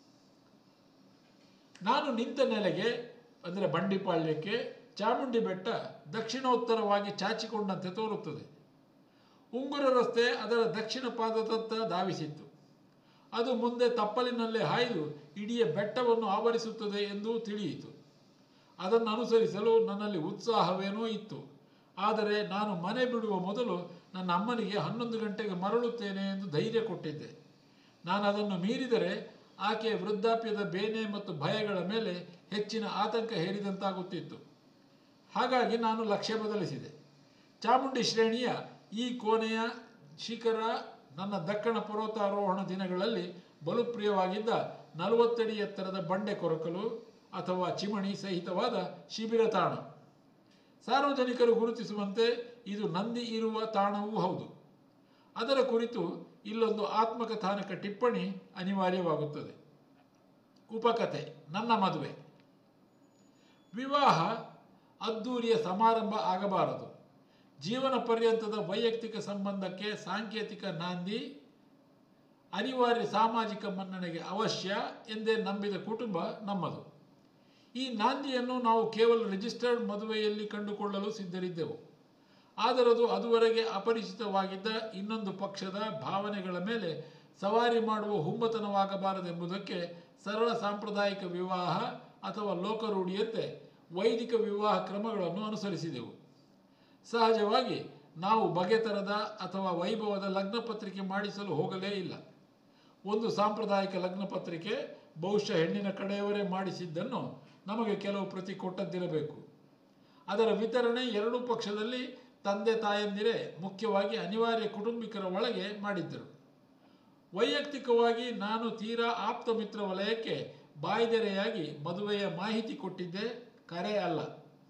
ನಾನು ನಿಂತ ನೆಲೆಗೆ ಅಂದರೆ ಬಂಡಿಪಾಳ್ಯಕ್ಕೆ ಚಾಮುಂಡಿ ಬೆಟ್ಟ ದಕ್ಷಿಣೋತ್ತರವಾಗಿ ಚಾಚಿಕೊಂಡಂತೆ ತೋರುತ್ತದೆ. ಉಂಗುರ ರಸ್ತೆ ಅದರ ದಕ್ಷಿಣ ಪಾದದತ್ತ ಧಾವಿಸಿತ್ತು. ಅದು ಮುಂದೆ ತಪ್ಪಲಿನಲ್ಲೇ ಹಾಯ್ದು ಇಡೀ ಬೆಟ್ಟವನ್ನು ಆವರಿಸುತ್ತದೆ ಎಂದು ತಿಳಿಯಿತು. ಅದನ್ನು ಅನುಸರಿಸಲು ನನ್ನಲ್ಲಿ ಉತ್ಸಾಹವೇನೋ ಇತ್ತು. ಆದರೆ ನಾನು ಮನೆ ಬಿಡುವ ಮೊದಲು ನನ್ನ ಅಮ್ಮನಿಗೆ 11 ಗಂಟೆಗೆ ಮರಳುತ್ತೇನೆ ಎಂದು ಧೈರ್ಯ ಕೊಟ್ಟಿದ್ದೆ. ನಾನು ಅದನ್ನು ಮೀರಿದರೆ ಆಕೆಯ ವೃದ್ಧಾಪ್ಯದ ಬೇನೆ ಮತ್ತು ಭಯಗಳ ಮೇಲೆ ಹೆಚ್ಚಿನ ಆತಂಕ ಹೇರಿದಂತಾಗುತ್ತಿತ್ತು. ಹಾಗಾಗಿ ನಾನು ಲಕ್ಷ್ಯ ಬದಲಿಸಿದೆ. ಚಾಮುಂಡಿ ಶ್ರೇಣಿಯ ಈ ಕೋಣೆಯ ಶಿಖರ ನನ್ನ ದಕ್ಕಣ ಪರ್ವತಾರೋಹಣ ದಿನಗಳಲ್ಲಿ ಬಲುಪ್ರಿಯವಾಗಿದ್ದ 40 ಅಡಿ ಎತ್ತರದ ಬಂಡೆ ಕೊರಕಲು ಅಥವಾ ಚಿಮಣಿ ಸಹಿತವಾದ ಶಿಬಿರ ತಾಣ. ಸಾರ್ವಜನಿಕರು ಗುರುತಿಸುವಂತೆ ಇದು ನಂದಿ ಇರುವ ತಾಣವೂ ಹೌದು. ಅದರ ಕುರಿತು ಇಲ್ಲೊಂದು ಆತ್ಮಕಥಾನಕ ಟಿಪ್ಪಣಿ ಅನಿವಾರ್ಯವಾಗುತ್ತದೆ. ಉಪಕಥೆ: ನನ್ನ ಮದುವೆ. ವಿವಾಹ ಅದ್ದೂರಿಯ ಸಮಾರಂಭ ಆಗಬಾರದು. ಜೀವನ ಪರ್ಯಂತದ ವೈಯಕ್ತಿಕ ಸಂಬಂಧಕ್ಕೆ ಸಾಂಕೇತಿಕ ನಾಂದಿ, ಅನಿವಾರ್ಯ ಸಾಮಾಜಿಕ ಮನ್ನಣೆಗೆ ಅವಶ್ಯ ಎಂದೇ ನಂಬಿದ ಕುಟುಂಬ ನಮ್ಮದು. ಈ ನಾಂದಿಯನ್ನು ನಾವು ಕೇವಲ ರಿಜಿಸ್ಟರ್ಡ್ ಮದುವೆಯಲ್ಲಿ ಕಂಡುಕೊಳ್ಳಲು ಸಿದ್ಧರಿದ್ದೆವು. ಆದರದು ಅದುವರೆಗೆ ಅಪರಿಚಿತವಾಗಿದ್ದ ಇನ್ನೊಂದು ಪಕ್ಷದ ಭಾವನೆಗಳ ಮೇಲೆ ಸವಾರಿ ಮಾಡುವ ಹುಂಬತನವಾಗಬಾರದೆಂಬುದಕ್ಕೆ ಸರಳ ಸಾಂಪ್ರದಾಯಿಕ ವಿವಾಹ ಅಥವಾ ಲೋಕರೂಢಿಯಂತೆ ವೈದಿಕ ವಿವಾಹ ಕ್ರಮಗಳನ್ನು ಅನುಸರಿಸಿದೆವು. ಸಹಜವಾಗಿ ನಾವು ಬಗೆತರದ ಅಥವಾ ವೈಭವದ ಲಗ್ನ ಪತ್ರಿಕೆ ಮಾಡಿಸಲು ಹೋಗಲೇ ಇಲ್ಲ. ಒಂದು ಸಾಂಪ್ರದಾಯಿಕ ಲಗ್ನ ಪತ್ರಿಕೆ ಬಹುಶಃ ಹೆಣ್ಣಿನ ಕಡೆಯವರೇ ಮಾಡಿಸಿದ್ದನ್ನು ನಮಗೆ ಕೆಲವು ಪ್ರತಿ ಕೊಟ್ಟದ್ದಿರಬೇಕು. ಅದರ ವಿತರಣೆ ಎರಡೂ ಪಕ್ಷದಲ್ಲಿ ತಂದೆ ತಾಯಂದಿರೇ ಮುಖ್ಯವಾಗಿ ಅನಿವಾರ್ಯ ಕುಟುಂಬಿಕರ ಒಳಗೆ ಮಾಡಿದ್ದರು. ವೈಯಕ್ತಿಕವಾಗಿ ನಾನು ತೀರಾ ಆಪ್ತ ಮಿತ್ರ ವಲಯಕ್ಕೆ ಬಾಯ್ದೆರೆಯಾಗಿ ಮದುವೆಯ ಮಾಹಿತಿ ಕೊಟ್ಟಿದ್ದೆ, ಕರೆ ಅಲ್ಲ.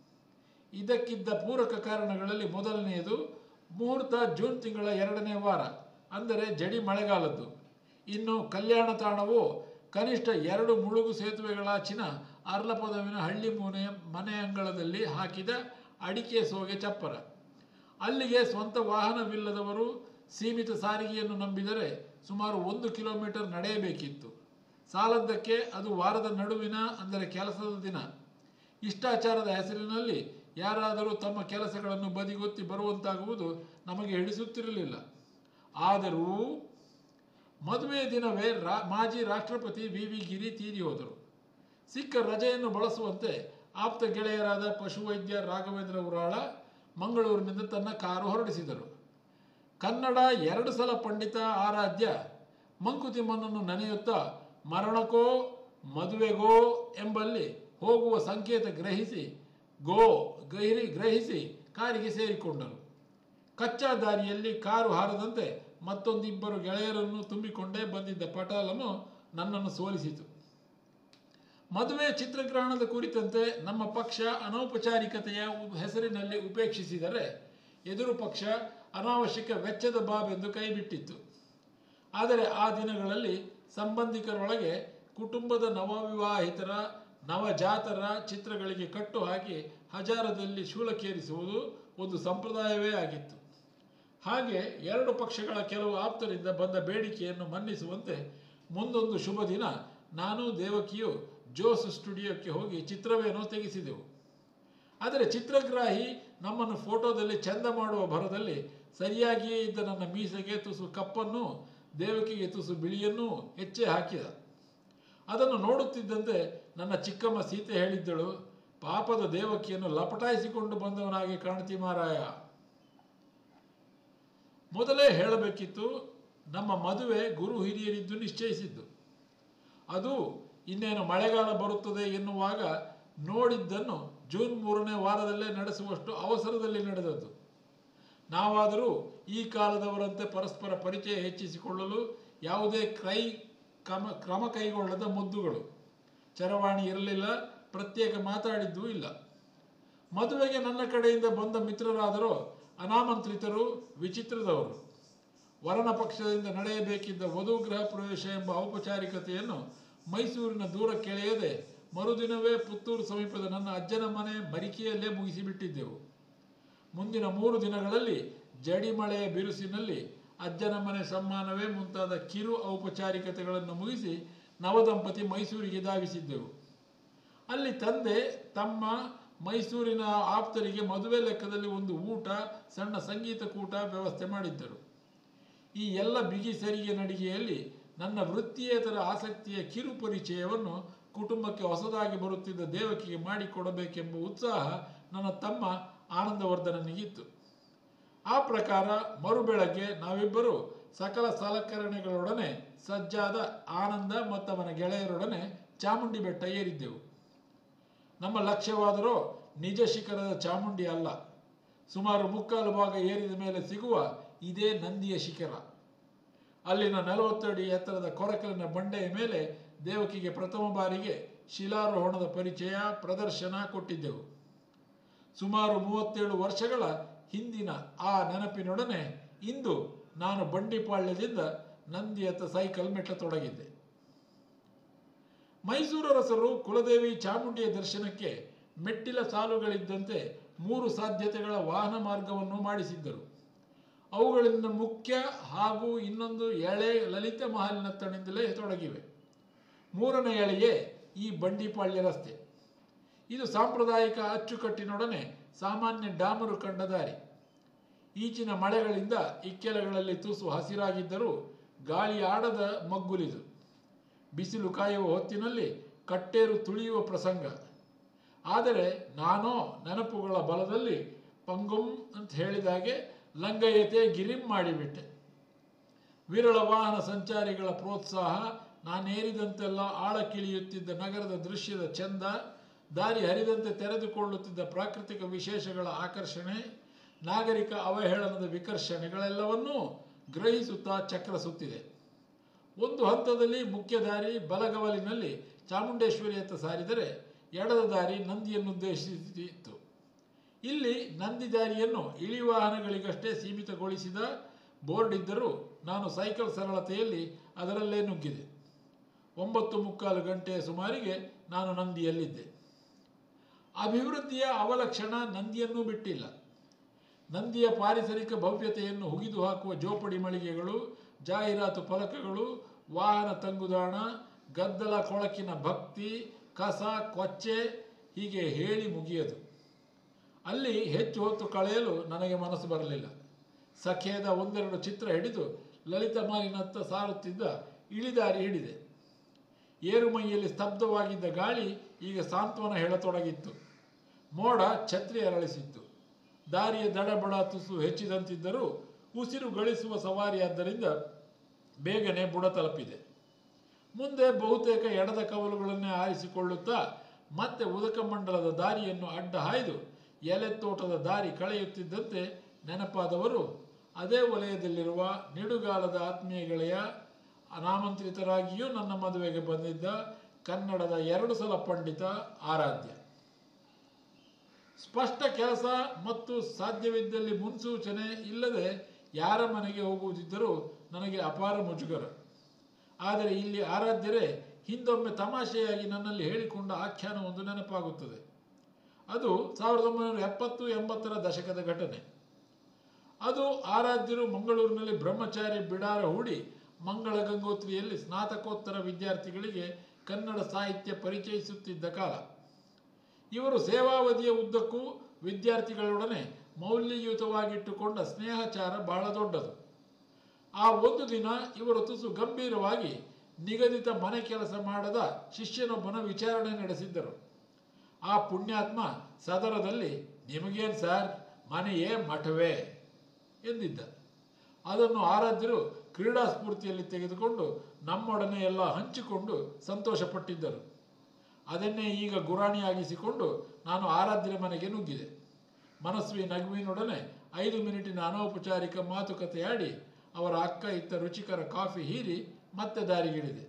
ಇದಕ್ಕಿದ್ದ ಪೂರಕ ಕಾರಣಗಳಲ್ಲಿ ಮೊದಲನೆಯದು, ಮುಹೂರ್ತ ಜೂನ್ ತಿಂಗಳ 2ನೇ ವಾರ, ಅಂದರೆ ಜಡಿ ಮಳೆಗಾಲದ್ದು. ಇನ್ನು ಕಲ್ಯಾಣ ತಾಣವು ಕನಿಷ್ಠ 2 ಮುಳುಗು ಸೇತುವೆಗಳಾಚಿನ ಅರ್ಲಪದವಿನ ಹಳ್ಳಿ ಮನೆ ಅಂಗಳದಲ್ಲಿ ಹಾಕಿದ ಅಡಿಕೆ ಸೋಗೆ ಚಪ್ಪರ. ಅಲ್ಲಿಗೆ ಸ್ವಂತ ವಾಹನವಿಲ್ಲದವರು ಸೀಮಿತ ಸಾರಿಗೆಯನ್ನು ನಂಬಿದರೆ ಸುಮಾರು 1 ಕಿಲೋಮೀಟರ್ ನಡೆಯಬೇಕಿತ್ತು. ಸಾಲದ್ದಕ್ಕೆ ಅದು ವಾರದ ನಡುವಿನ, ಅಂದರೆ ಕೆಲಸದ ದಿನ. ಇಷ್ಟಾಚಾರದ ಹೆಸರಿನಲ್ಲಿ ಯಾರಾದರೂ ತಮ್ಮ ಕೆಲಸಗಳನ್ನು ಬದಿಗೊತ್ತಿ ಬರುವಂತಾಗುವುದು ನಮಗೆ ಹಿಡಿಸುತ್ತಿರಲಿಲ್ಲ. ಆದರೂ ಮದುವೆಯ ದಿನವೇ ಮಾಜಿ ರಾಷ್ಟ್ರಪತಿ ವಿ ಗಿರಿ ತೀರಿ ಹೋದರು. ಸಿಕ್ಕ ರಜೆಯನ್ನು ಬಳಸುವಂತೆ ಆಪ್ತ ಗೆಳೆಯರಾದ ಪಶುವೈದ್ಯ ರಾಘವೇಂದ್ರ ಉರಾಳ ಮಂಗಳೂರಿನಿಂದ ತನ್ನ ಕಾರು ಹೊರಡಿಸಿದರು. ಕನ್ನಡ 2 ಸಲ ಪಂಡಿತ ಆರಾಧ್ಯ ಮಂಕುತಿಮ್ಮನನ್ನು ನೆನೆಯುತ್ತಾ ಮರಣಕ್ಕೋ ಮದುವೆಗೋ ಎಂಬಲ್ಲಿ ಹೋಗುವ ಸಂಕೇತ ಗ್ರಹಿಸಿ ಕಾರಿಗೆ ಸೇರಿಕೊಂಡರು. ಕಚ್ಚಾ ದಾರಿಯಲ್ಲಿ ಕಾರು ಹಾರದಂತೆ ಮತ್ತೊಂದಿಬ್ಬರು ಗೆಳೆಯರನ್ನು ತುಂಬಿಕೊಂಡೇ ಬಂದಿದ್ದ ಪಟಾಲನು ನನ್ನನ್ನು ಸೋಲಿಸಿತು. ಮದುವೆ ಚಿತ್ರಗ್ರಹಣದ ಕುರಿತಂತೆ ನಮ್ಮ ಪಕ್ಷ ಅನೌಪಚಾರಿಕತೆಯ ಹೆಸರಿನಲ್ಲಿ ಉಪೇಕ್ಷಿಸಿದರೆ, ಎದುರು ಪಕ್ಷ ಅನಾವಶ್ಯಕ ವೆಚ್ಚದ ಬಾಬೆಂದು ಕೈಬಿಟ್ಟಿತ್ತು. ಆದರೆ ಆ ದಿನಗಳಲ್ಲಿ ಸಂಬಂಧಿಕರೊಳಗೆ ಕುಟುಂಬದ ನವವಿವಾಹಿತರ ನವಜಾತರ ಚಿತ್ರಗಳಿಗೆ ಕಟ್ಟು ಹಾಕಿ ಹಜಾರದಲ್ಲಿ ಶೂಲಕ್ಕೇರಿಸುವುದು ಒಂದು ಸಂಪ್ರದಾಯವೇ ಆಗಿತ್ತು. ಹಾಗೆ 2 ಪಕ್ಷಗಳ ಕೆಲವು ಆಪ್ತರಿಂದ ಬಂದ ಬೇಡಿಕೆಯನ್ನು ಮನ್ನಿಸುವಂತೆ ಮುಂದೊಂದು ಶುಭ ದಿನ ನಾನು ದೇವಕಿಯು ಜೋಸ್ ಸ್ಟುಡಿಯೋಕ್ಕೆ ಹೋಗಿ ಚಿತ್ರವೇನೋ ತೆಗೆಸಿದೆವು. ಆದರೆ ಚಿತ್ರಗ್ರಾಹಿ ನಮ್ಮನ್ನು ಫೋಟೋದಲ್ಲಿ ಚೆಂದ ಮಾಡುವ ಭರದಲ್ಲಿ ಸರಿಯಾಗಿಯೇ ಇದ್ದ ನನ್ನ ಮೀಸೆಗೆ ತುಸು ಕಪ್ಪನ್ನು, ದೇವಕಿಗೆ ತುಸು ಬಿಳಿಯನ್ನೂ ಹೆಚ್ಚೇ ಹಾಕಿದ. ಅದನ್ನು ನೋಡುತ್ತಿದ್ದಂತೆ ನನ್ನ ಚಿಕ್ಕಮ್ಮ ಸೀತೆ ಹೇಳಿದ್ದಳು, ಪಾಪದ ದೇವಕಿಯನ್ನು ಲಪಟಾಯಿಸಿಕೊಂಡು ಬಂದವನಾಗಿ ಕಾಣ್ತಿ ಮಾರಾಯ. ಮೊದಲೇ ಹೇಳಬೇಕಿತ್ತು, ನಮ್ಮ ಮದುವೆ ಗುರು ಹಿರಿಯರಿದ್ದು ನಿಶ್ಚಯಿಸಿದ್ದು. ಅದು ಇನ್ನೇನು ಮಳೆಗಾಲ ಬರುತ್ತದೆ ಎನ್ನುವಾಗ ನೋಡಿದ್ದನ್ನು ಜೂನ್ 3ನೇ ವಾರದಲ್ಲೇ ನಡೆಸುವಷ್ಟು ಅವಸರದಲ್ಲಿ ನಡೆದದ್ದು. ನಾವಾದರೂ ಈ ಕಾಲದವರಂತೆ ಪರಸ್ಪರ ಪರಿಚಯ ಹೆಚ್ಚಿಸಿಕೊಳ್ಳಲು ಯಾವುದೇ ಕ್ರಮ ಕೈಗೊಳ್ಳದ ಮುದ್ದುಗಳು. ಚರವಾಣಿ ಇರಲಿಲ್ಲ, ಪ್ರತ್ಯೇಕ ಮಾತಾಡಿದ್ದೂ ಇಲ್ಲ. ಮದುವೆಗೆ ನನ್ನ ಕಡೆಯಿಂದ ಬಂದ ಮಿತ್ರರಾದರೂ ಅನಾಮಂತ್ರಿತರು, ವಿಚಿತ್ರದವರು. ವರನ ಪಕ್ಷದಿಂದ ನಡೆಯಬೇಕಿದ್ದ ವಧುಗೃಹ ಪ್ರವೇಶ ಎಂಬ ಔಪಚಾರಿಕತೆಯನ್ನು ಮೈಸೂರಿನ ದೂರ ಕೆಳೆಯದೆ ಮರುದಿನವೇ ಪುತ್ತೂರು ಸಮೀಪದ ನನ್ನ ಅಜ್ಜನ ಮನೆ ಮರಿಕೆಯಲ್ಲೇ ಮುಗಿಸಿಬಿಟ್ಟಿದ್ದೆವು. ಮುಂದಿನ 3 ದಿನಗಳಲ್ಲಿ ಜಡಿ ಮಳೆಯ ಬಿರುಸಿನಲ್ಲಿ ಅಜ್ಜನ ಮನೆ ಸಮ್ಮಾನವೇ ಮುಂತಾದ ಕಿರು ಔಪಚಾರಿಕತೆಗಳನ್ನು ಮುಗಿಸಿ ನವದಂಪತಿ ಮೈಸೂರಿಗೆ ಧಾವಿಸಿದ್ದೆವು. ಅಲ್ಲಿ ತಂದೆ ತಮ್ಮ ಮೈಸೂರಿನ ಆಪ್ತರಿಗೆ ಮದುವೆ ಲೆಕ್ಕದಲ್ಲಿ ಒಂದು ಊಟ, ಸಣ್ಣ ಸಂಗೀತ ಕೂಟ ವ್ಯವಸ್ಥೆ ಮಾಡಿದ್ದರು. ಈ ಎಲ್ಲ ಬಿಗಿ ಸರಿಗೆ ನಡಿಗೆಯಲ್ಲಿ ನನ್ನ ವೃತ್ತಿಯೇತರ ಆಸಕ್ತಿಯ ಕಿರು ಪರಿಚಯವನ್ನು ಕುಟುಂಬಕ್ಕೆ ಹೊಸದಾಗಿ ಬರುತ್ತಿದ್ದ ದೇವಕಿಗೆ ಮಾಡಿಕೊಡಬೇಕೆಂಬ ಉತ್ಸಾಹ ನನ್ನ ತಮ್ಮ ಆನಂದವರ್ಧನನಿಗಿತ್ತು. ಆ ಪ್ರಕಾರ ಮರುಬೆಳಗ್ಗೆ ನಾವಿಬ್ಬರು ಸಕಲ ಸಲಕರಣೆಗಳೊಡನೆ ಸಜ್ಜಾದ ಆನಂದ ಮತ್ತು ಅವನ ಗೆಳೆಯರೊಡನೆ ಚಾಮುಂಡಿ ಬೆಟ್ಟ ಏರಿದ್ದೆವು. ನಮ್ಮ ಲಕ್ಷ್ಯವಾದರೂ ನಿಜ ಶಿಖರದ ಚಾಮುಂಡಿ ಅಲ್ಲ, ಸುಮಾರು 3/4 ಭಾಗ ಏರಿದ ಮೇಲೆ ಸಿಗುವ ಇದೇ ನಂದಿಯ ಶಿಖರ. ಅಲ್ಲಿನ 40 ಅಡಿ ಎತ್ತರದ ಕೊರಕಲಿನ ಬಂಡೆಯ ಮೇಲೆ ದೇವಕಿಗೆ ಪ್ರಥಮ ಬಾರಿಗೆ ಶಿಲಾರೋಹಣದ ಪರಿಚಯ ಪ್ರದರ್ಶನ ಕೊಟ್ಟಿದ್ದೆವು. ಸುಮಾರು 37 ವರ್ಷಗಳ ಹಿಂದಿನ ಆ ನೆನಪಿನೊಡನೆ ಇಂದು ನಾನು ಬಂಡಿಪಾಳ್ಯದಿಂದ ನಂದಿಯತ್ತ ಸೈಕಲ್ ಮೆಟ್ಟತೊಡಗಿದ್ದೆ. ಮೈಸೂರರಸರು ಕುಲದೇವಿ ಚಾಮುಂಡಿಯ ದರ್ಶನಕ್ಕೆ ಮೆಟ್ಟಿಲ ಸಾಲುಗಳಿದ್ದಂತೆ 3 ಸಾಧ್ಯತೆಗಳ ವಾಹನ ಮಾರ್ಗವನ್ನು ಮಾಡಿಸಿದ್ದರು. ಅವುಗಳಿಂದ ಮುಖ್ಯ ಹಾಗೂ ಇನ್ನೊಂದು ಎಳೆ ಲಲಿತ ಮಹಲಿನತ್ತನಿಂದಲೇ ತೊಡಗಿವೆ. 3ನೇ ಎಳೆಯೇ ಈ ಬಂಡಿಪಾಳ್ಯ ರಸ್ತೆ. ಇದು ಸಾಂಪ್ರದಾಯಿಕ ಅಚ್ಚುಕಟ್ಟಿನೊಡನೆ ಸಾಮಾನ್ಯ ಡಾಮರು ಕಂಡ ದಾರಿ. ಈಚಿನ ಮಳೆಗಳಿಂದ ಇಕ್ಕೆಲಗಳಲ್ಲಿ ತುಸು ಹಸಿರಾಗಿದ್ದರೂ ಗಾಳಿ ಆಡದ ಮಗ್ಗುಲಿದು. ಬಿಸಿಲು ಕಾಯುವ ಹೊತ್ತಿನಲ್ಲಿ ಕಟ್ಟೇರು ತುಳಿಯುವ ಪ್ರಸಂಗ. ಆದರೆ ನಾನೋ ನೆನಪುಗಳ ಬಲದಲ್ಲಿ ಪಂಗುಂ ಅಂತ ಹೇಳಿದಾಗೆ ಲಂಗಯತೆ ಗಿರಿಂ ಮಾಡಿಬಿಟ್ಟೆ. ವಿರಳ ವಾಹನ ಸಂಚಾರಿಗಳ ಪ್ರೋತ್ಸಾಹ, ನಾನೇರಿದಂತೆಲ್ಲ ಆಳಕ್ಕಿಳಿಯುತ್ತಿದ್ದ ನಗರದ ದೃಶ್ಯದ ಚೆಂದ, ದಾರಿ ಹರಿದಂತೆ ತೆರೆದುಕೊಳ್ಳುತ್ತಿದ್ದ ಪ್ರಾಕೃತಿಕ ವಿಶೇಷಗಳ ಆಕರ್ಷಣೆ, ನಾಗರಿಕ ಅವಹೇಳನದ ವಿಕರ್ಷಣೆಗಳೆಲ್ಲವನ್ನೂ ಗ್ರಹಿಸುತ್ತಾ ಚಕ್ರಸುತ್ತಿದೆ. ಒಂದು ಹಂತದಲ್ಲಿ ಮುಖ್ಯ ದಾರಿ ಬಲಗವಲಿನಲ್ಲಿ ಚಾಮುಂಡೇಶ್ವರಿಯತ್ತ ಸಾರಿದರೆ ಎಡದ ದಾರಿ ನಂದಿಯನ್ನುದ್ದೇಶಿಸಿತ್ತು. ಇಲ್ಲಿ ನಂದಿ ದಾರಿಯನ್ನು ಇಳಿವಾಹನಗಳಿಗಷ್ಟೇ ಸೀಮಿತಗೊಳಿಸಿದ ಬೋರ್ಡ್ ಇದ್ದರೂ ನಾನು ಸೈಕಲ್ ಸರಳತೆಯಲ್ಲಿ ಅದರಲ್ಲೇ ನುಗ್ಗಿದೆ. 9:45 ಗಂಟೆಯ ಸುಮಾರಿಗೆ ನಾನು ನಂದಿಯಲ್ಲಿದ್ದೆ. ಅಭಿವೃದ್ಧಿಯ ಅವಲಕ್ಷಣ ನಂದಿಯನ್ನೂ ಬಿಟ್ಟಿಲ್ಲ. ನಂದಿಯ ಪಾರಿಸರಿಕ ಭವ್ಯತೆಯನ್ನು ಹುಗಿದು ಹಾಕುವ ಜೋಪಡಿ ಮಳಿಗೆಗಳು, ಜಾಹೀರಾತು ಫಲಕಗಳು, ವಾಹನ ತಂಗುದಾಣ, ಗದ್ದಲ ಕೊಳಕಿನ ಭಕ್ತಿ, ಕಸ ಕೊಚ್ಚೆ, ಹೀಗೆ ಹೇಳಿ ಮುಗಿಯದು. ಅಲ್ಲಿ ಹೆಚ್ಚು ಹೊತ್ತು ಕಳೆಯಲು ನನಗೆ ಮನಸ್ಸು ಬರಲಿಲ್ಲ. ಸಖೇದ 1-2 ಚಿತ್ರ ಹಿಡಿದು ಲಲಿತ ಮಾಲಿನತ್ತ ಸಾರುತ್ತಿದ್ದ ಇಳಿದಾರಿ ಹಿಡಿದೆ. ಏರುಮೈಯಲ್ಲಿ ಸ್ತಬ್ಧವಾಗಿದ್ದ ಗಾಳಿ ಈಗ ಸಾಂತ್ವನ ಹೇಳತೊಡಗಿತ್ತು. ಮೋಡ ಛತ್ರಿ ಅರಳಿಸಿತ್ತು. ದಾರಿಯ ದಡಬಡ ತುಸು ಹೆಚ್ಚಿದಂತಿದ್ದರೂ ಉಸಿರು ಗಳಿಸುವ ಸವಾರಿಯಾದ್ದರಿಂದ ಬೇಗನೆ ಬುಡ ತಲುಪಿದೆ. ಮುಂದೆ ಬಹುತೇಕ ಎಡದ ಕವಲುಗಳನ್ನೇ ಆರಿಸಿಕೊಳ್ಳುತ್ತಾ ಮತ್ತೆ ಉದಕಮಂಡಲದ ದಾರಿಯನ್ನು ಅಡ್ಡ ಹಾಯ್ದು ಎಲೆತೋಟದ ದಾರಿ ಕಳೆಯುತ್ತಿದ್ದಂತೆ ನೆನಪಾದವರು ಅದೇ ವಲಯದಲ್ಲಿರುವ ನಿಡುಗಾಲದ ಆತ್ಮೀಯ ಗೆಳೆಯ, ಅನಾಮಂತ್ರಿತರಾಗಿಯೂ ನನ್ನ ಮದುವೆಗೆ ಬಂದಿದ್ದ ಕನ್ನಡದ 2 ಸಲ ಪಂಡಿತ ಆರಾಧ್ಯ. ಸ್ಪಷ್ಟ ಕೆಲಸ ಮತ್ತು ಸಾಧ್ಯವಿದ್ದಲ್ಲಿ ಮುನ್ಸೂಚನೆ ಇಲ್ಲದೆ ಯಾರ ಮನೆಗೆ ಹೋಗುವುದಿದ್ದರೂ ನನಗೆ ಅಪಾರ ಮುಜುಗರ. ಆದರೆ ಇಲ್ಲಿ ಆರಾಧ್ಯರೇ ಹಿಂದೊಮ್ಮೆ ತಮಾಷೆಯಾಗಿ ನನ್ನಲ್ಲಿ ಹೇಳಿಕೊಂಡ ಆಖ್ಯಾನವೊಂದು ನೆನಪಾಗುತ್ತದೆ. ಅದು 1970-80ರ ದಶಕದ ಘಟನೆ. ಅದು ಆರಾಧ್ಯರು ಮಂಗಳೂರಿನಲ್ಲಿ ಬ್ರಹ್ಮಚಾರಿ ಬಿಡಾರ ಹೂಡಿ ಮಂಗಳ ಗಂಗೋತ್ರಿಯಲ್ಲಿ ಸ್ನಾತಕೋತ್ತರ ವಿದ್ಯಾರ್ಥಿಗಳಿಗೆ ಕನ್ನಡ ಸಾಹಿತ್ಯ ಪರಿಚಯಿಸುತ್ತಿದ್ದ ಕಾಲ. ಇವರು ಸೇವಾವಧಿಯ ಉದ್ದಕ್ಕೂ ವಿದ್ಯಾರ್ಥಿಗಳೊಡನೆ ಮೌಲ್ಯಯುತವಾಗಿಟ್ಟುಕೊಂಡ ಸ್ನೇಹಚಾರ ಬಹಳ ದೊಡ್ಡದು. ಆ ಒಂದು ದಿನ ಇವರು ತುಸು ಗಂಭೀರವಾಗಿ ನಿಗದಿತ ಮನೆ ಕೆಲಸ ಮಾಡದ ಶಿಷ್ಯನೊಬ್ಬನ ವಿಚಾರಣೆ ನಡೆಸಿದ್ದರು. ಆ ಪುಣ್ಯಾತ್ಮ ಸದರದಲ್ಲಿ ನಿಮಗೇನು ಸರ್, ಮನೆಯೇ ಮಠವೇ ಎಂದಿದ್ದ. ಅದನ್ನು ಆರಾಧ್ಯರು ಕ್ರೀಡಾ ಸ್ಫೂರ್ತಿಯಲ್ಲಿ ತೆಗೆದುಕೊಂಡು ನಮ್ಮೊಡನೆ ಎಲ್ಲ ಹಂಚಿಕೊಂಡು ಸಂತೋಷಪಟ್ಟಿದ್ದರು. ಅದನ್ನೇ ಈಗ ಗುರಾಣಿಯಾಗಿಸಿಕೊಂಡು ನಾನು ಆರಾಧ್ಯರ ಮನೆಗೆ ನುಗ್ಗಿದೆ. ಮನಸ್ವಿ ನಗುವಿನೊಡನೆ 5 ಮಿನಿಟಿನ ಅನೌಪಚಾರಿಕ ಮಾತುಕತೆಯಾಡಿ ಅವರ ಅಕ್ಕ ಇತ್ತ ರುಚಿಕರ ಕಾಫಿ ಹೀರಿ ಮತ್ತೆ ದಾರಿಗಿಳಿದೆ.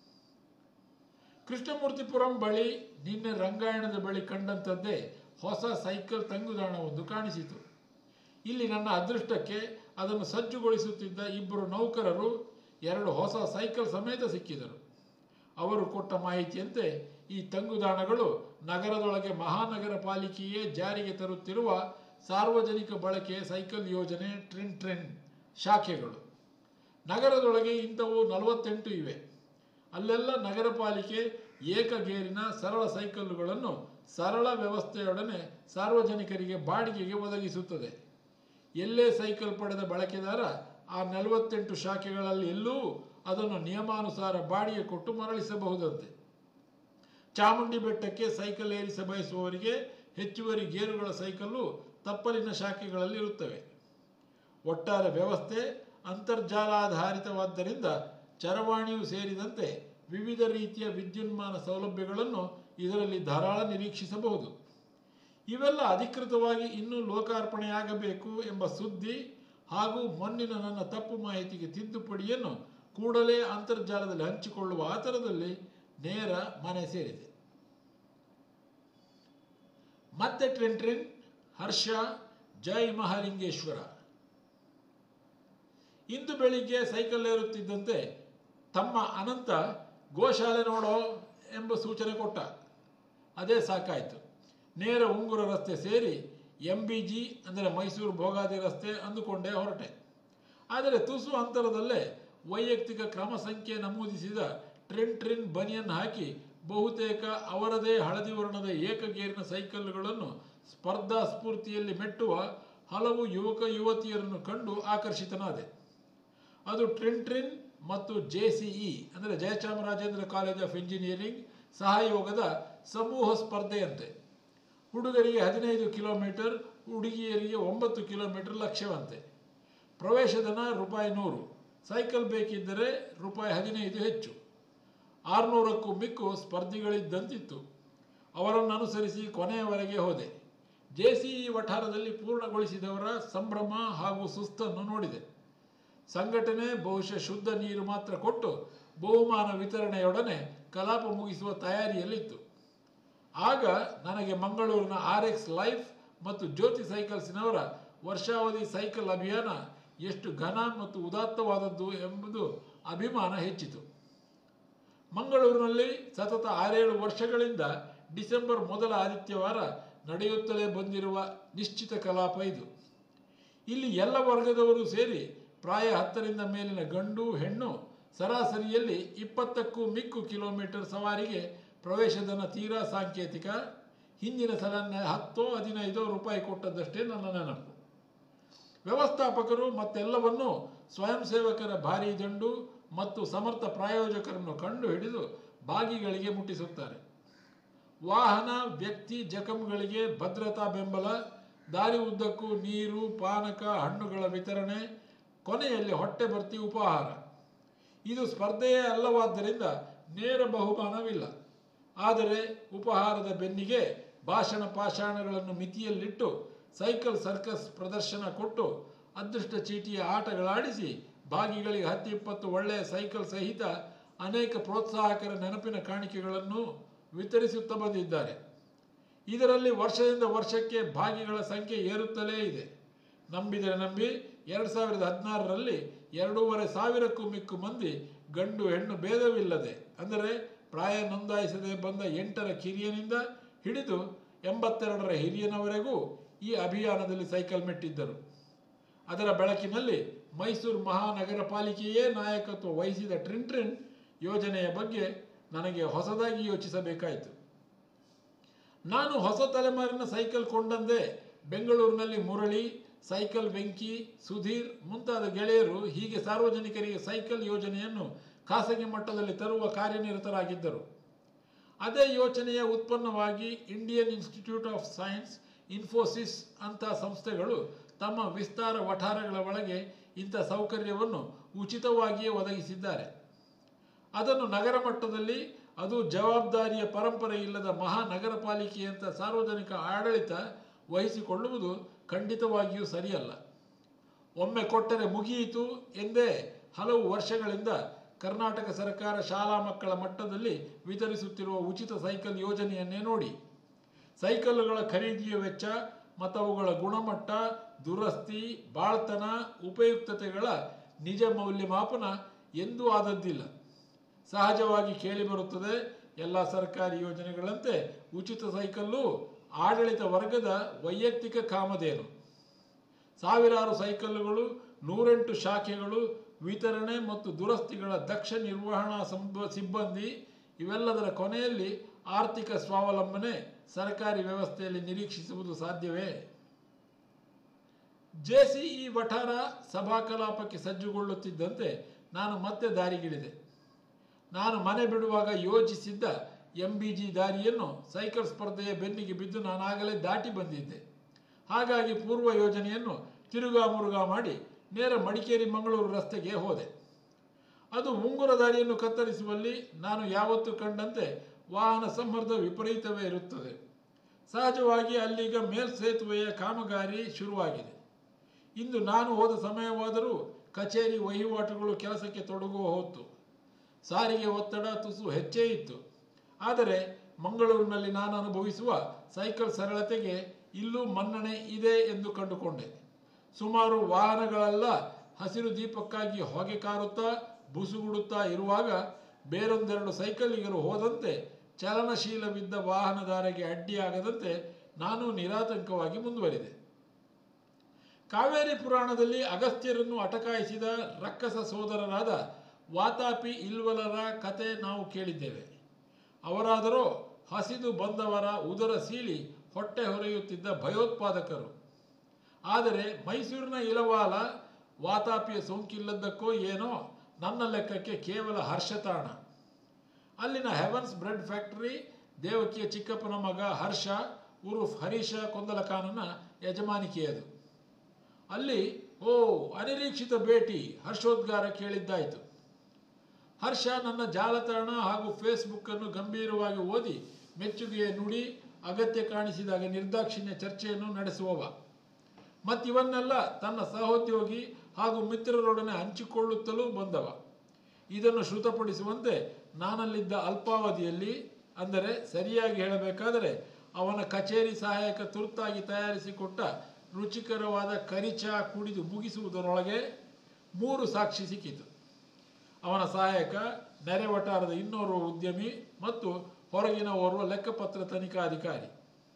ಕೃಷ್ಣಮೂರ್ತಿಪುರಂ ಬಳಿ ನಿನ್ನೆ ರಂಗಾಯಣದ ಬಳಿ ಕಂಡಂಥದ್ದೇ ಹೊಸ ಸೈಕಲ್ ತಂಗುದಾಣವೊಂದು ಕಾಣಿಸಿತು. ಇಲ್ಲಿ ನನ್ನ ಅದೃಷ್ಟಕ್ಕೆ ಅದನ್ನು ಸಜ್ಜುಗೊಳಿಸುತ್ತಿದ್ದ 2 ನೌಕರರು 2 ಹೊಸ ಸೈಕಲ್ ಸಮೇತ ಸಿಕ್ಕಿದರು. ಅವರು ಕೊಟ್ಟ ಮಾಹಿತಿಯಂತೆ ಈ ತಂಗುದಾಣಗಳು ನಗರದೊಳಗೆ ಮಹಾನಗರ ಪಾಲಿಕೆಯೇ ಜಾರಿಗೆ ತರುತ್ತಿರುವ ಸಾರ್ವಜನಿಕ ಬಳಕೆಯ ಸೈಕಲ್ ಯೋಜನೆ ಟ್ರೆಂಡ್ ಶಾಖೆಗಳು. ನಗರದೊಳಗೆ ಇಂಥವು 48 ಇವೆ. ಅಲ್ಲೆಲ್ಲ ನಗರ ಪಾಲಿಕೆ ಏಕಗೇರಿನ ಸರಳ ಸೈಕಲ್ಲುಗಳನ್ನು ಸರಳ ವ್ಯವಸ್ಥೆಯೊಡನೆ ಸಾರ್ವಜನಿಕರಿಗೆ ಬಾಡಿಗೆಗೆ ಒದಗಿಸುತ್ತದೆ. ಎಲ್ಲೇ ಸೈಕಲ್ ಪಡೆದ ಬಳಕೆದಾರ ಆ 48 ಶಾಖೆಗಳಲ್ಲಿ ಎಲ್ಲೂ ಅದನ್ನು ನಿಯಮಾನುಸಾರ ಬಾಡಿಗೆ ಕೊಟ್ಟು ಮರಳಿಸಬಹುದಂತೆ. ಚಾಮುಂಡಿ ಬೆಟ್ಟಕ್ಕೆ ಸೈಕಲ್ ಏರಿಸ ಬಯಸುವವರಿಗೆ ಹೆಚ್ಚುವರಿ ಗೇರುಗಳ ಸೈಕಲ್ಲು ತಪ್ಪಲಿನ ಶಾಖೆಗಳಲ್ಲಿ ಇರುತ್ತವೆ. ಒಟ್ಟಾರೆ ವ್ಯವಸ್ಥೆ ಅಂತರ್ಜಾಲಾಧಾರಿತವಾದ್ದರಿಂದ ಚರವಾಣಿಯೂ ಸೇರಿದಂತೆ ವಿವಿಧ ರೀತಿಯ ವಿದ್ಯುನ್ಮಾನ ಸೌಲಭ್ಯಗಳನ್ನು ಇದರಲ್ಲಿ ಧಾರಾಳ ನಿರೀಕ್ಷಿಸಬಹುದು. ಇವೆಲ್ಲ ಅಧಿಕೃತವಾಗಿ ಇನ್ನೂ ಲೋಕಾರ್ಪಣೆಯಾಗಬೇಕು ಎಂಬ ಸುದ್ದಿ ಹಾಗೂ ಮೊನ್ನಿನ ನನ್ನ ತಪ್ಪು ಮಾಹಿತಿಗೆ ತಿದ್ದುಪಡಿಯನ್ನು ಕೂಡಲೇ ಅಂತರ್ಜಾಲದಲ್ಲಿ ಹಂಚಿಕೊಳ್ಳುವ ಆತರದಲ್ಲಿ ನೇರ ಮನೆ ಸೇರಿದೆ. ಮತ್ತೆ ಟ್ರಿನ್ ಹರ್ಷ, ಜೈ ಮಹಾಲಿಂಗೇಶ್ವರ. ಇಂದು ಬೆಳಿಗ್ಗೆ ಸೈಕಲ್ ಏರುತ್ತಿದ್ದಂತೆ ತಮ್ಮ ಅನಂತ ಗೋಶಾಲೆ ನೋಡೋ ಎಂಬ ಸೂಚನೆ ಕೊಟ್ಟ. ಅದೇ ಸಾಕಾಯಿತು. ನೇರ ಉಂಗುರ ರಸ್ತೆ ಸೇರಿ MBG ಅಂದರೆ ಮೈಸೂರು ಭೋಗಾದಿ ರಸ್ತೆ ಅಂದುಕೊಂಡೇ ಹೊರಟೆ. ಆದರೆ ತುಸು ಅಂತರದಲ್ಲೇ ವೈಯಕ್ತಿಕ ಕ್ರಮ ಸಂಖ್ಯೆ ನಮೂದಿಸಿದ ಟ್ರಿನ್ ಬನಿಯನ್ ಹಾಕಿ ಬಹುತೇಕ ಅವರದೇ ಹಳದಿ ವರ್ಣದ ಏಕಗೇರಿನ ಸೈಕಲ್ಗಳನ್ನು ಸ್ಪರ್ಧಾ ಸ್ಫೂರ್ತಿಯಲ್ಲಿ ಮೆಟ್ಟುವ ಹಲವು ಯುವಕ ಯುವತಿಯರನ್ನು ಕಂಡು ಆಕರ್ಷಿತನಾದೆ. ಅದು ಟ್ರಿನ್ ಮತ್ತು JCE ಅಂದರೆ ಜಯಚಾಮರಾಜೇಂದ್ರ ಕಾಲೇಜ್ ಆಫ್ ಇಂಜಿನಿಯರಿಂಗ್ ಸಹಯೋಗದ ಸಮೂಹ ಸ್ಪರ್ಧೆಯಂತೆ. ಹುಡುಗರಿಗೆ 15 ಕಿಲೋಮೀಟರ್, ಹುಡುಗಿಯರಿಗೆ 9 ಕಿಲೋಮೀಟರ್ ಲಕ್ಷ್ಯವಂತೆ. ಪ್ರವೇಶಧನ ₹100. ಸೈಕಲ್ ಬೇಕಿದ್ದರೆ ₹15 ಹೆಚ್ಚು. 600ಕ್ಕೂ ಮಿಕ್ಕು ಸ್ಪರ್ಧಿಗಳಿದ್ದಂತಿತ್ತು. ಅವರನ್ನು ಅನುಸರಿಸಿ ಕೊನೆಯವರೆಗೆ ಹೋದೆ. JCE ವಠಾರದಲ್ಲಿ ಪೂರ್ಣಗೊಳಿಸಿದವರ ಸಂಭ್ರಮ ಹಾಗೂ ಸುಸ್ತನ್ನು ನೋಡಿದೆ. ಸಂಘಟನೆ ಬಹುಶಃ ಶುದ್ಧ ನೀರು ಮಾತ್ರ ಕೊಟ್ಟು ಬಹುಮಾನ ವಿತರಣೆಯೊಡನೆ ಕಲಾಪ ಮುಗಿಸುವ ತಯಾರಿಯಲ್ಲಿತ್ತು. ಆಗ ನನಗೆ ಮಂಗಳೂರಿನ RX ಲೈಫ್ ಮತ್ತು ಜ್ಯೋತಿ ಸೈಕಲ್ಸ್ನವರ ವರ್ಷಾವಧಿ ಸೈಕಲ್ ಅಭಿಯಾನ ಎಷ್ಟು ಘನ ಮತ್ತು ಉದಾತ್ತವಾದದ್ದು ಎಂಬುದು ಅಭಿಮಾನ ಹೆಚ್ಚಿತು. ಮಂಗಳೂರಿನಲ್ಲಿ ಸತತ 6-7 ವರ್ಷಗಳಿಂದ ಡಿಸೆಂಬರ್ ಮೊದಲ ಆದಿತ್ಯವಾರ ನಡೆಯುತ್ತಲೇ ಬಂದಿರುವ ನಿಶ್ಚಿತ ಕಲಾಪ ಇದು. ಇಲ್ಲಿ ಎಲ್ಲ ವರ್ಗದವರು ಸೇರಿ ಪ್ರಾಯ 10ರಿಂದ ಮೇಲಿನ ಗಂಡು ಹೆಣ್ಣು ಸರಾಸರಿಯಲ್ಲಿ 20ಕ್ಕೂ ಮಿಕ್ಕು ಕಿಲೋಮೀಟರ್ ಸವಾರಿಗೆ ಪ್ರವೇಶಧನ ತೀರಾ ಸಾಂಕೇತಿಕ. ಹಿಂದಿನ ಸಲ ₹10-15 ಕೊಟ್ಟದ್ದಷ್ಟೇ ನನ್ನ ನೆನಪು. ವ್ಯವಸ್ಥಾಪಕರು ಮತ್ತೆಲ್ಲವನ್ನೂ ಸ್ವಯಂ ಸೇವಕರ ಭಾರೀ ದಂಡು ಮತ್ತು ಸಮರ್ಥ ಪ್ರಾಯೋಜಕರನ್ನು ಕಂಡು ಹಿಡಿದು ಭಾಗಿಗಳಿಗೆ ಮುಟ್ಟಿಸುತ್ತಾರೆ. ವಾಹನ ವ್ಯಕ್ತಿ ಜಖಂಗಳಿಗೆ ಭದ್ರತಾ ಬೆಂಬಲ, ದಾರಿ ಉದ್ದಕ್ಕೂ ನೀರು, ಪಾನಕ, ಹಣ್ಣುಗಳ ವಿತರಣೆ, ಕೊನೆಯಲ್ಲಿ ಹೊಟ್ಟೆ ಭರ್ತಿ ಉಪಹಾರ. ಇದು ಸ್ಪರ್ಧೆಯೇ ಅಲ್ಲವಾದ್ದರಿಂದ ನೇರ ಬಹುಮಾನವಿಲ್ಲ. ಆದರೆ ಉಪಹಾರದ ಬೆನ್ನಿಗೆ ಭಾಷಣ ಪಾಷಾಣಗಳನ್ನು ಮಿತಿಯಲ್ಲಿಟ್ಟು ಸೈಕಲ್ ಸರ್ಕಸ್ ಪ್ರದರ್ಶನ ಕೊಟ್ಟು ಅದೃಷ್ಟ ಚೀಟಿಯ ಆಟಗಳಾಡಿಸಿ ಭಾಗಿಗಳಿಗೆ 10-20 ಒಳ್ಳೆಯ ಸೈಕಲ್ ಸಹಿತ ಅನೇಕ ಪ್ರೋತ್ಸಾಹಕರ ನೆನಪಿನ ಕಾಣಿಕೆಗಳನ್ನು ವಿತರಿಸುತ್ತಾ ಬಂದಿದ್ದಾರೆ. ಇದರಲ್ಲಿ ವರ್ಷದಿಂದ ವರ್ಷಕ್ಕೆ ಭಾಗಿಗಳ ಸಂಖ್ಯೆ ಏರುತ್ತಲೇ ಇದೆ. ನಂಬಿದರೆ ನಂಬಿ 2016ರಲ್ಲಿ 2500ಕ್ಕೂ ಮಿಕ್ಕು ಮಂದಿ ಗಂಡು ಹೆಣ್ಣು ಭೇದವಿಲ್ಲದೆ, ಅಂದರೆ ಪ್ರಾಯ ನೋಂದಾಯಿಸದೆ ಬಂದ 8ರ ಕಿರಿಯನಿಂದ ಹಿಡಿದು 82ರ ಹಿರಿಯನವರೆಗೂ ಈ ಅಭಿಯಾನದಲ್ಲಿ ಸೈಕಲ್ ಮೆಟ್ಟಿದ್ದರು. ಅದರ ಬೆಳಕಿನಲ್ಲಿ ಮೈಸೂರು ಮಹಾನಗರ ಪಾಲಿಕೆಯೇ ನಾಯಕತ್ವ ವಹಿಸಿದ ಟ್ರಿನ್ ಯೋಜನೆಯ ಬಗ್ಗೆ ನನಗೆ ಹೊಸದಾಗಿ ಯೋಚಿಸಬೇಕಾಯಿತು. ನಾನು ಹೊಸ ತಲೆಮಾರಿನ ಸೈಕಲ್ ಕೊಂಡಂದೇ ಬೆಂಗಳೂರಿನಲ್ಲಿ ಮುರಳಿ, ಸೈಕಲ್ ವೆಂಕಿ, ಸುಧೀರ್ ಮುಂತಾದ ಗೆಳೆಯರು ಹೀಗೆ ಸಾರ್ವಜನಿಕರಿಗೆ ಸೈಕಲ್ ಯೋಜನೆಯನ್ನು ಖಾಸಗಿ ಮಟ್ಟದಲ್ಲಿ ತರುವ ಕಾರ್ಯನಿರತರಾಗಿದ್ದರು. ಅದೇ ಯೋಚನೆಯ ಉತ್ಪನ್ನವಾಗಿ Indian Institute of Science, Infosys ಅಂಥ ಸಂಸ್ಥೆಗಳು ತಮ್ಮ ವಿಸ್ತಾರ ವಠಾರಗಳ ಒಳಗೆ ಇಂಥ ಸೌಕರ್ಯವನ್ನು ಉಚಿತವಾಗಿಯೇ ಒದಗಿಸಿದ್ದಾರೆ. ಅದನ್ನು ನಗರ ಮಟ್ಟದಲ್ಲಿ, ಅದು ಜವಾಬ್ದಾರಿಯ ಪರಂಪರೆ ಇಲ್ಲದ ಮಹಾನಗರ ಪಾಲಿಕೆಯಂಥ ಸಾರ್ವಜನಿಕ ಆಡಳಿತ ವಹಿಸಿಕೊಳ್ಳುವುದು ಖಂಡಿತವಾಗಿಯೂ ಸರಿಯಲ್ಲ. ಒಮ್ಮೆ ಕೊಟ್ಟರೆ ಮುಗಿಯಿತು ಎಂದೇ ಹಲವು ವರ್ಷಗಳಿಂದ ಕರ್ನಾಟಕ ಸರ್ಕಾರ ಶಾಲಾ ಮಕ್ಕಳ ಮಟ್ಟದಲ್ಲಿ ವಿತರಿಸುತ್ತಿರುವ ಉಚಿತ ಸೈಕಲ್ ಯೋಜನೆಯನ್ನೇ ನೋಡಿ. ಸೈಕಲ್ಲುಗಳ ಖರೀದಿಯ ವೆಚ್ಚ ಮತ್ತು ಅವುಗಳ ಗುಣಮಟ್ಟ, ದುರಸ್ತಿ, ಬಾಳ್ತನ, ಉಪಯುಕ್ತತೆಗಳ ನಿಜ ಮೌಲ್ಯಮಾಪನ ಎಂದೂ ಆದದ್ದಿಲ್ಲ. ಸಹಜವಾಗಿ ಕೇಳಿಬರುತ್ತದೆ, ಎಲ್ಲ ಸರ್ಕಾರಿ ಯೋಜನೆಗಳಂತೆ ಉಚಿತ ಸೈಕಲ್ಲು ಆಡಳಿತ ವರ್ಗದ ವೈಯಕ್ತಿಕ ಕಾಮಧೇನು. ಸಾವಿರಾರು ಸೈಕಲ್ಲುಗಳು, 108 ಶಾಖೆಗಳು, ವಿತರಣೆ ಮತ್ತು ದುರಸ್ತಿಗಳ ದಕ್ಷ ನಿರ್ವಹಣಾ ಸಿಬ್ಬಂದಿ, ಇವೆಲ್ಲದರ ಕೊನೆಯಲ್ಲಿ ಆರ್ಥಿಕ ಸ್ವಾವಲಂಬನೆ ಸರ್ಕಾರಿ ವ್ಯವಸ್ಥೆಯಲ್ಲಿ ನಿರೀಕ್ಷಿಸುವುದು ಸಾಧ್ಯವೇ? JCE ವಠಾರ ಸಭಾ ಕಲಾಪಕ್ಕೆ ಸಜ್ಜುಗೊಳ್ಳುತ್ತಿದ್ದಂತೆ ನಾನು ಮತ್ತೆ ದಾರಿಗಿಳಿದೆ. ನಾನು ಮನೆ ಬಿಡುವಾಗ ಯೋಜಿಸಿದ್ದ MBG ದಾರಿಯನ್ನು ಸೈಕಲ್ ಸ್ಪರ್ಧೆಯ ಬೆನ್ನಿಗೆ ಬಿದ್ದು ನಾನಾಗಲೇ ದಾಟಿ ಬಂದಿದ್ದೆ. ಹಾಗಾಗಿ ಪೂರ್ವ ಯೋಜನೆಯನ್ನು ತಿರುಗಾ ಮುರುಗಾ ಮಾಡಿ ನೇರ ಮಡಿಕೇರಿ ಮಂಗಳೂರು ರಸ್ತೆಗೆ ಹೋದೆ. ಅದು ಉಂಗುರ ದಾರಿಯನ್ನು ಕತ್ತರಿಸುವಲ್ಲಿ ನಾನು ಯಾವತ್ತೂ ಕಂಡಂತೆ ವಾಹನ ಸಂಮರ್ದ ವಿಪರೀತವೇ ಇರುತ್ತದೆ. ಸಹಜವಾಗಿ ಅಲ್ಲೀಗ ಮೇಲ್ಸೇತುವೆಯ ಕಾಮಗಾರಿ ಶುರುವಾಗಿದೆ. ಇಂದು ನಾನು ಹೋದ ಸಮಯವಾದರೂ ಕಚೇರಿ ವಹಿವಾಟುಗಳು ಕೆಲಸಕ್ಕೆ ತೊಡಗುವ ಹೊತ್ತು. ಸಾರಿಗೆ ಒತ್ತಡ ತುಸು ಹೆಚ್ಚೇ ಇತ್ತು. ಆದರೆ ಮಂಗಳೂರಿನಲ್ಲಿ ನಾನು ಅನುಭವಿಸುವ ಸೈಕಲ್ ಸರಳತೆಗೆ ಇಲ್ಲೂ ಮನ್ನಣೆ ಇದೆ ಎಂದು ಕಂಡುಕೊಂಡೆ. ಸುಮಾರು ವಾಹನಗಳೆಲ್ಲ ಹಸಿರು ದೀಪಕ್ಕಾಗಿ ಹೊಗೆ ಕಾರುತ್ತಾ ಬುಸುಗುಡುತ್ತಾ ಇರುವಾಗ ಬೇರೊಂದೆರಡು ಸೈಕಲಿಗರು ಹೋದಂತೆ ಚಲನಶೀಲವಿದ್ದ ವಾಹನದಾರಿಗೆ ಅಡ್ಡಿಯಾಗದಂತೆ ನಾನು ನಿರಾತಂಕವಾಗಿ ಮುಂದುವರಿದೆ. ಕಾವೇರಿ ಪುರಾಣದಲ್ಲಿ ಅಗಸ್ತ್ಯರನ್ನು ಅಟಕಾಯಿಸಿದ ರಕ್ಕಸ ಸೋದರರಾದ ವಾತಾಪಿ ಇಲ್ವಲರ ಕತೆ ನಾವು ಕೇಳಿದ್ದೇವೆ. ಅವರಾದರೋ ಹಸಿದು ಬಂದವರ ಉದರ ಸೀಳಿ ಹೊಟ್ಟೆ ಹೊರೆಯುತ್ತಿದ್ದ ಭಯೋತ್ಪಾದಕರು. ಆದರೆ ಮೈಸೂರಿನ ಇಲವಾಲ ವಾತಾಪಿಯ ಸೋಂಕಿಲ್ಲದ್ದಕ್ಕೋ ಏನೋ ನನ್ನ ಲೆಕ್ಕಕ್ಕೆ ಕೇವಲ ಹರ್ಷತಾಣ. ಅಲ್ಲಿನ ಹೆವನ್ಸ್ ಬ್ರೆಡ್ ಫ್ಯಾಕ್ಟರಿ ದೇವಕಿಯ ಚಿಕ್ಕಪ್ಪನ ಮಗ ಹರ್ಷ ಉರುಫ್ ಹರೀಶ ಕೊಂದಲಖಾನನ ಯಜಮಾನಿಕೆಯದು. ಅಲ್ಲಿ ಅನಿರೀಕ್ಷಿತ ಭೇಟಿ, ಹರ್ಷೋದ್ಗಾರ ಕೇಳಿದ್ದಾಯಿತು. ಹರ್ಷ ನನ್ನ ಜಾಲತಾಣ ಹಾಗೂ ಫೇಸ್ಬುಕ್ಕನ್ನು ಗಂಭೀರವಾಗಿ ಓದಿ ಮೆಚ್ಚುಗೆಯ ನುಡಿ, ಅಗತ್ಯ ಕಾಣಿಸಿದಾಗ ನಿರ್ದಾಕ್ಷಿಣ್ಯ ಚರ್ಚೆಯನ್ನು ನಡೆಸುವವ. ಮತ್ತಿವನ್ನೆಲ್ಲ ತನ್ನ ಸಹೋದ್ಯೋಗಿ ಹಾಗೂ ಮಿತ್ರರೊಡನೆ ಹಂಚಿಕೊಳ್ಳುತ್ತಲೂ ಬಂದವ. ಇದನ್ನು ಶ್ರುತಪಡಿಸುವಂತೆ ನಾನಲ್ಲಿದ್ದ ಅಲ್ಪಾವಧಿಯಲ್ಲಿ, ಅಂದರೆ ಸರಿಯಾಗಿ ಹೇಳಬೇಕಾದರೆ ಅವನ ಕಚೇರಿ ಸಹಾಯಕ ತುರ್ತಾಗಿ ತಯಾರಿಸಿಕೊಟ್ಟ ರುಚಿಕರವಾದ ಕರಿಚಾ ಕುಡಿದು ಮುಗಿಸುವುದರೊಳಗೆ 3 ಸಾಕ್ಷಿ ಸಿಕ್ಕಿತು. ಅವನ ಸಹಾಯಕ, ನೆರೆ ವಟಾರದ ಇನ್ನೋರ್ವ ಉದ್ಯಮಿ ಮತ್ತು ಹೊರಗಿನ ಓರ್ವ ಲೆಕ್ಕಪತ್ರ ತನಿಖಾಧಿಕಾರಿ.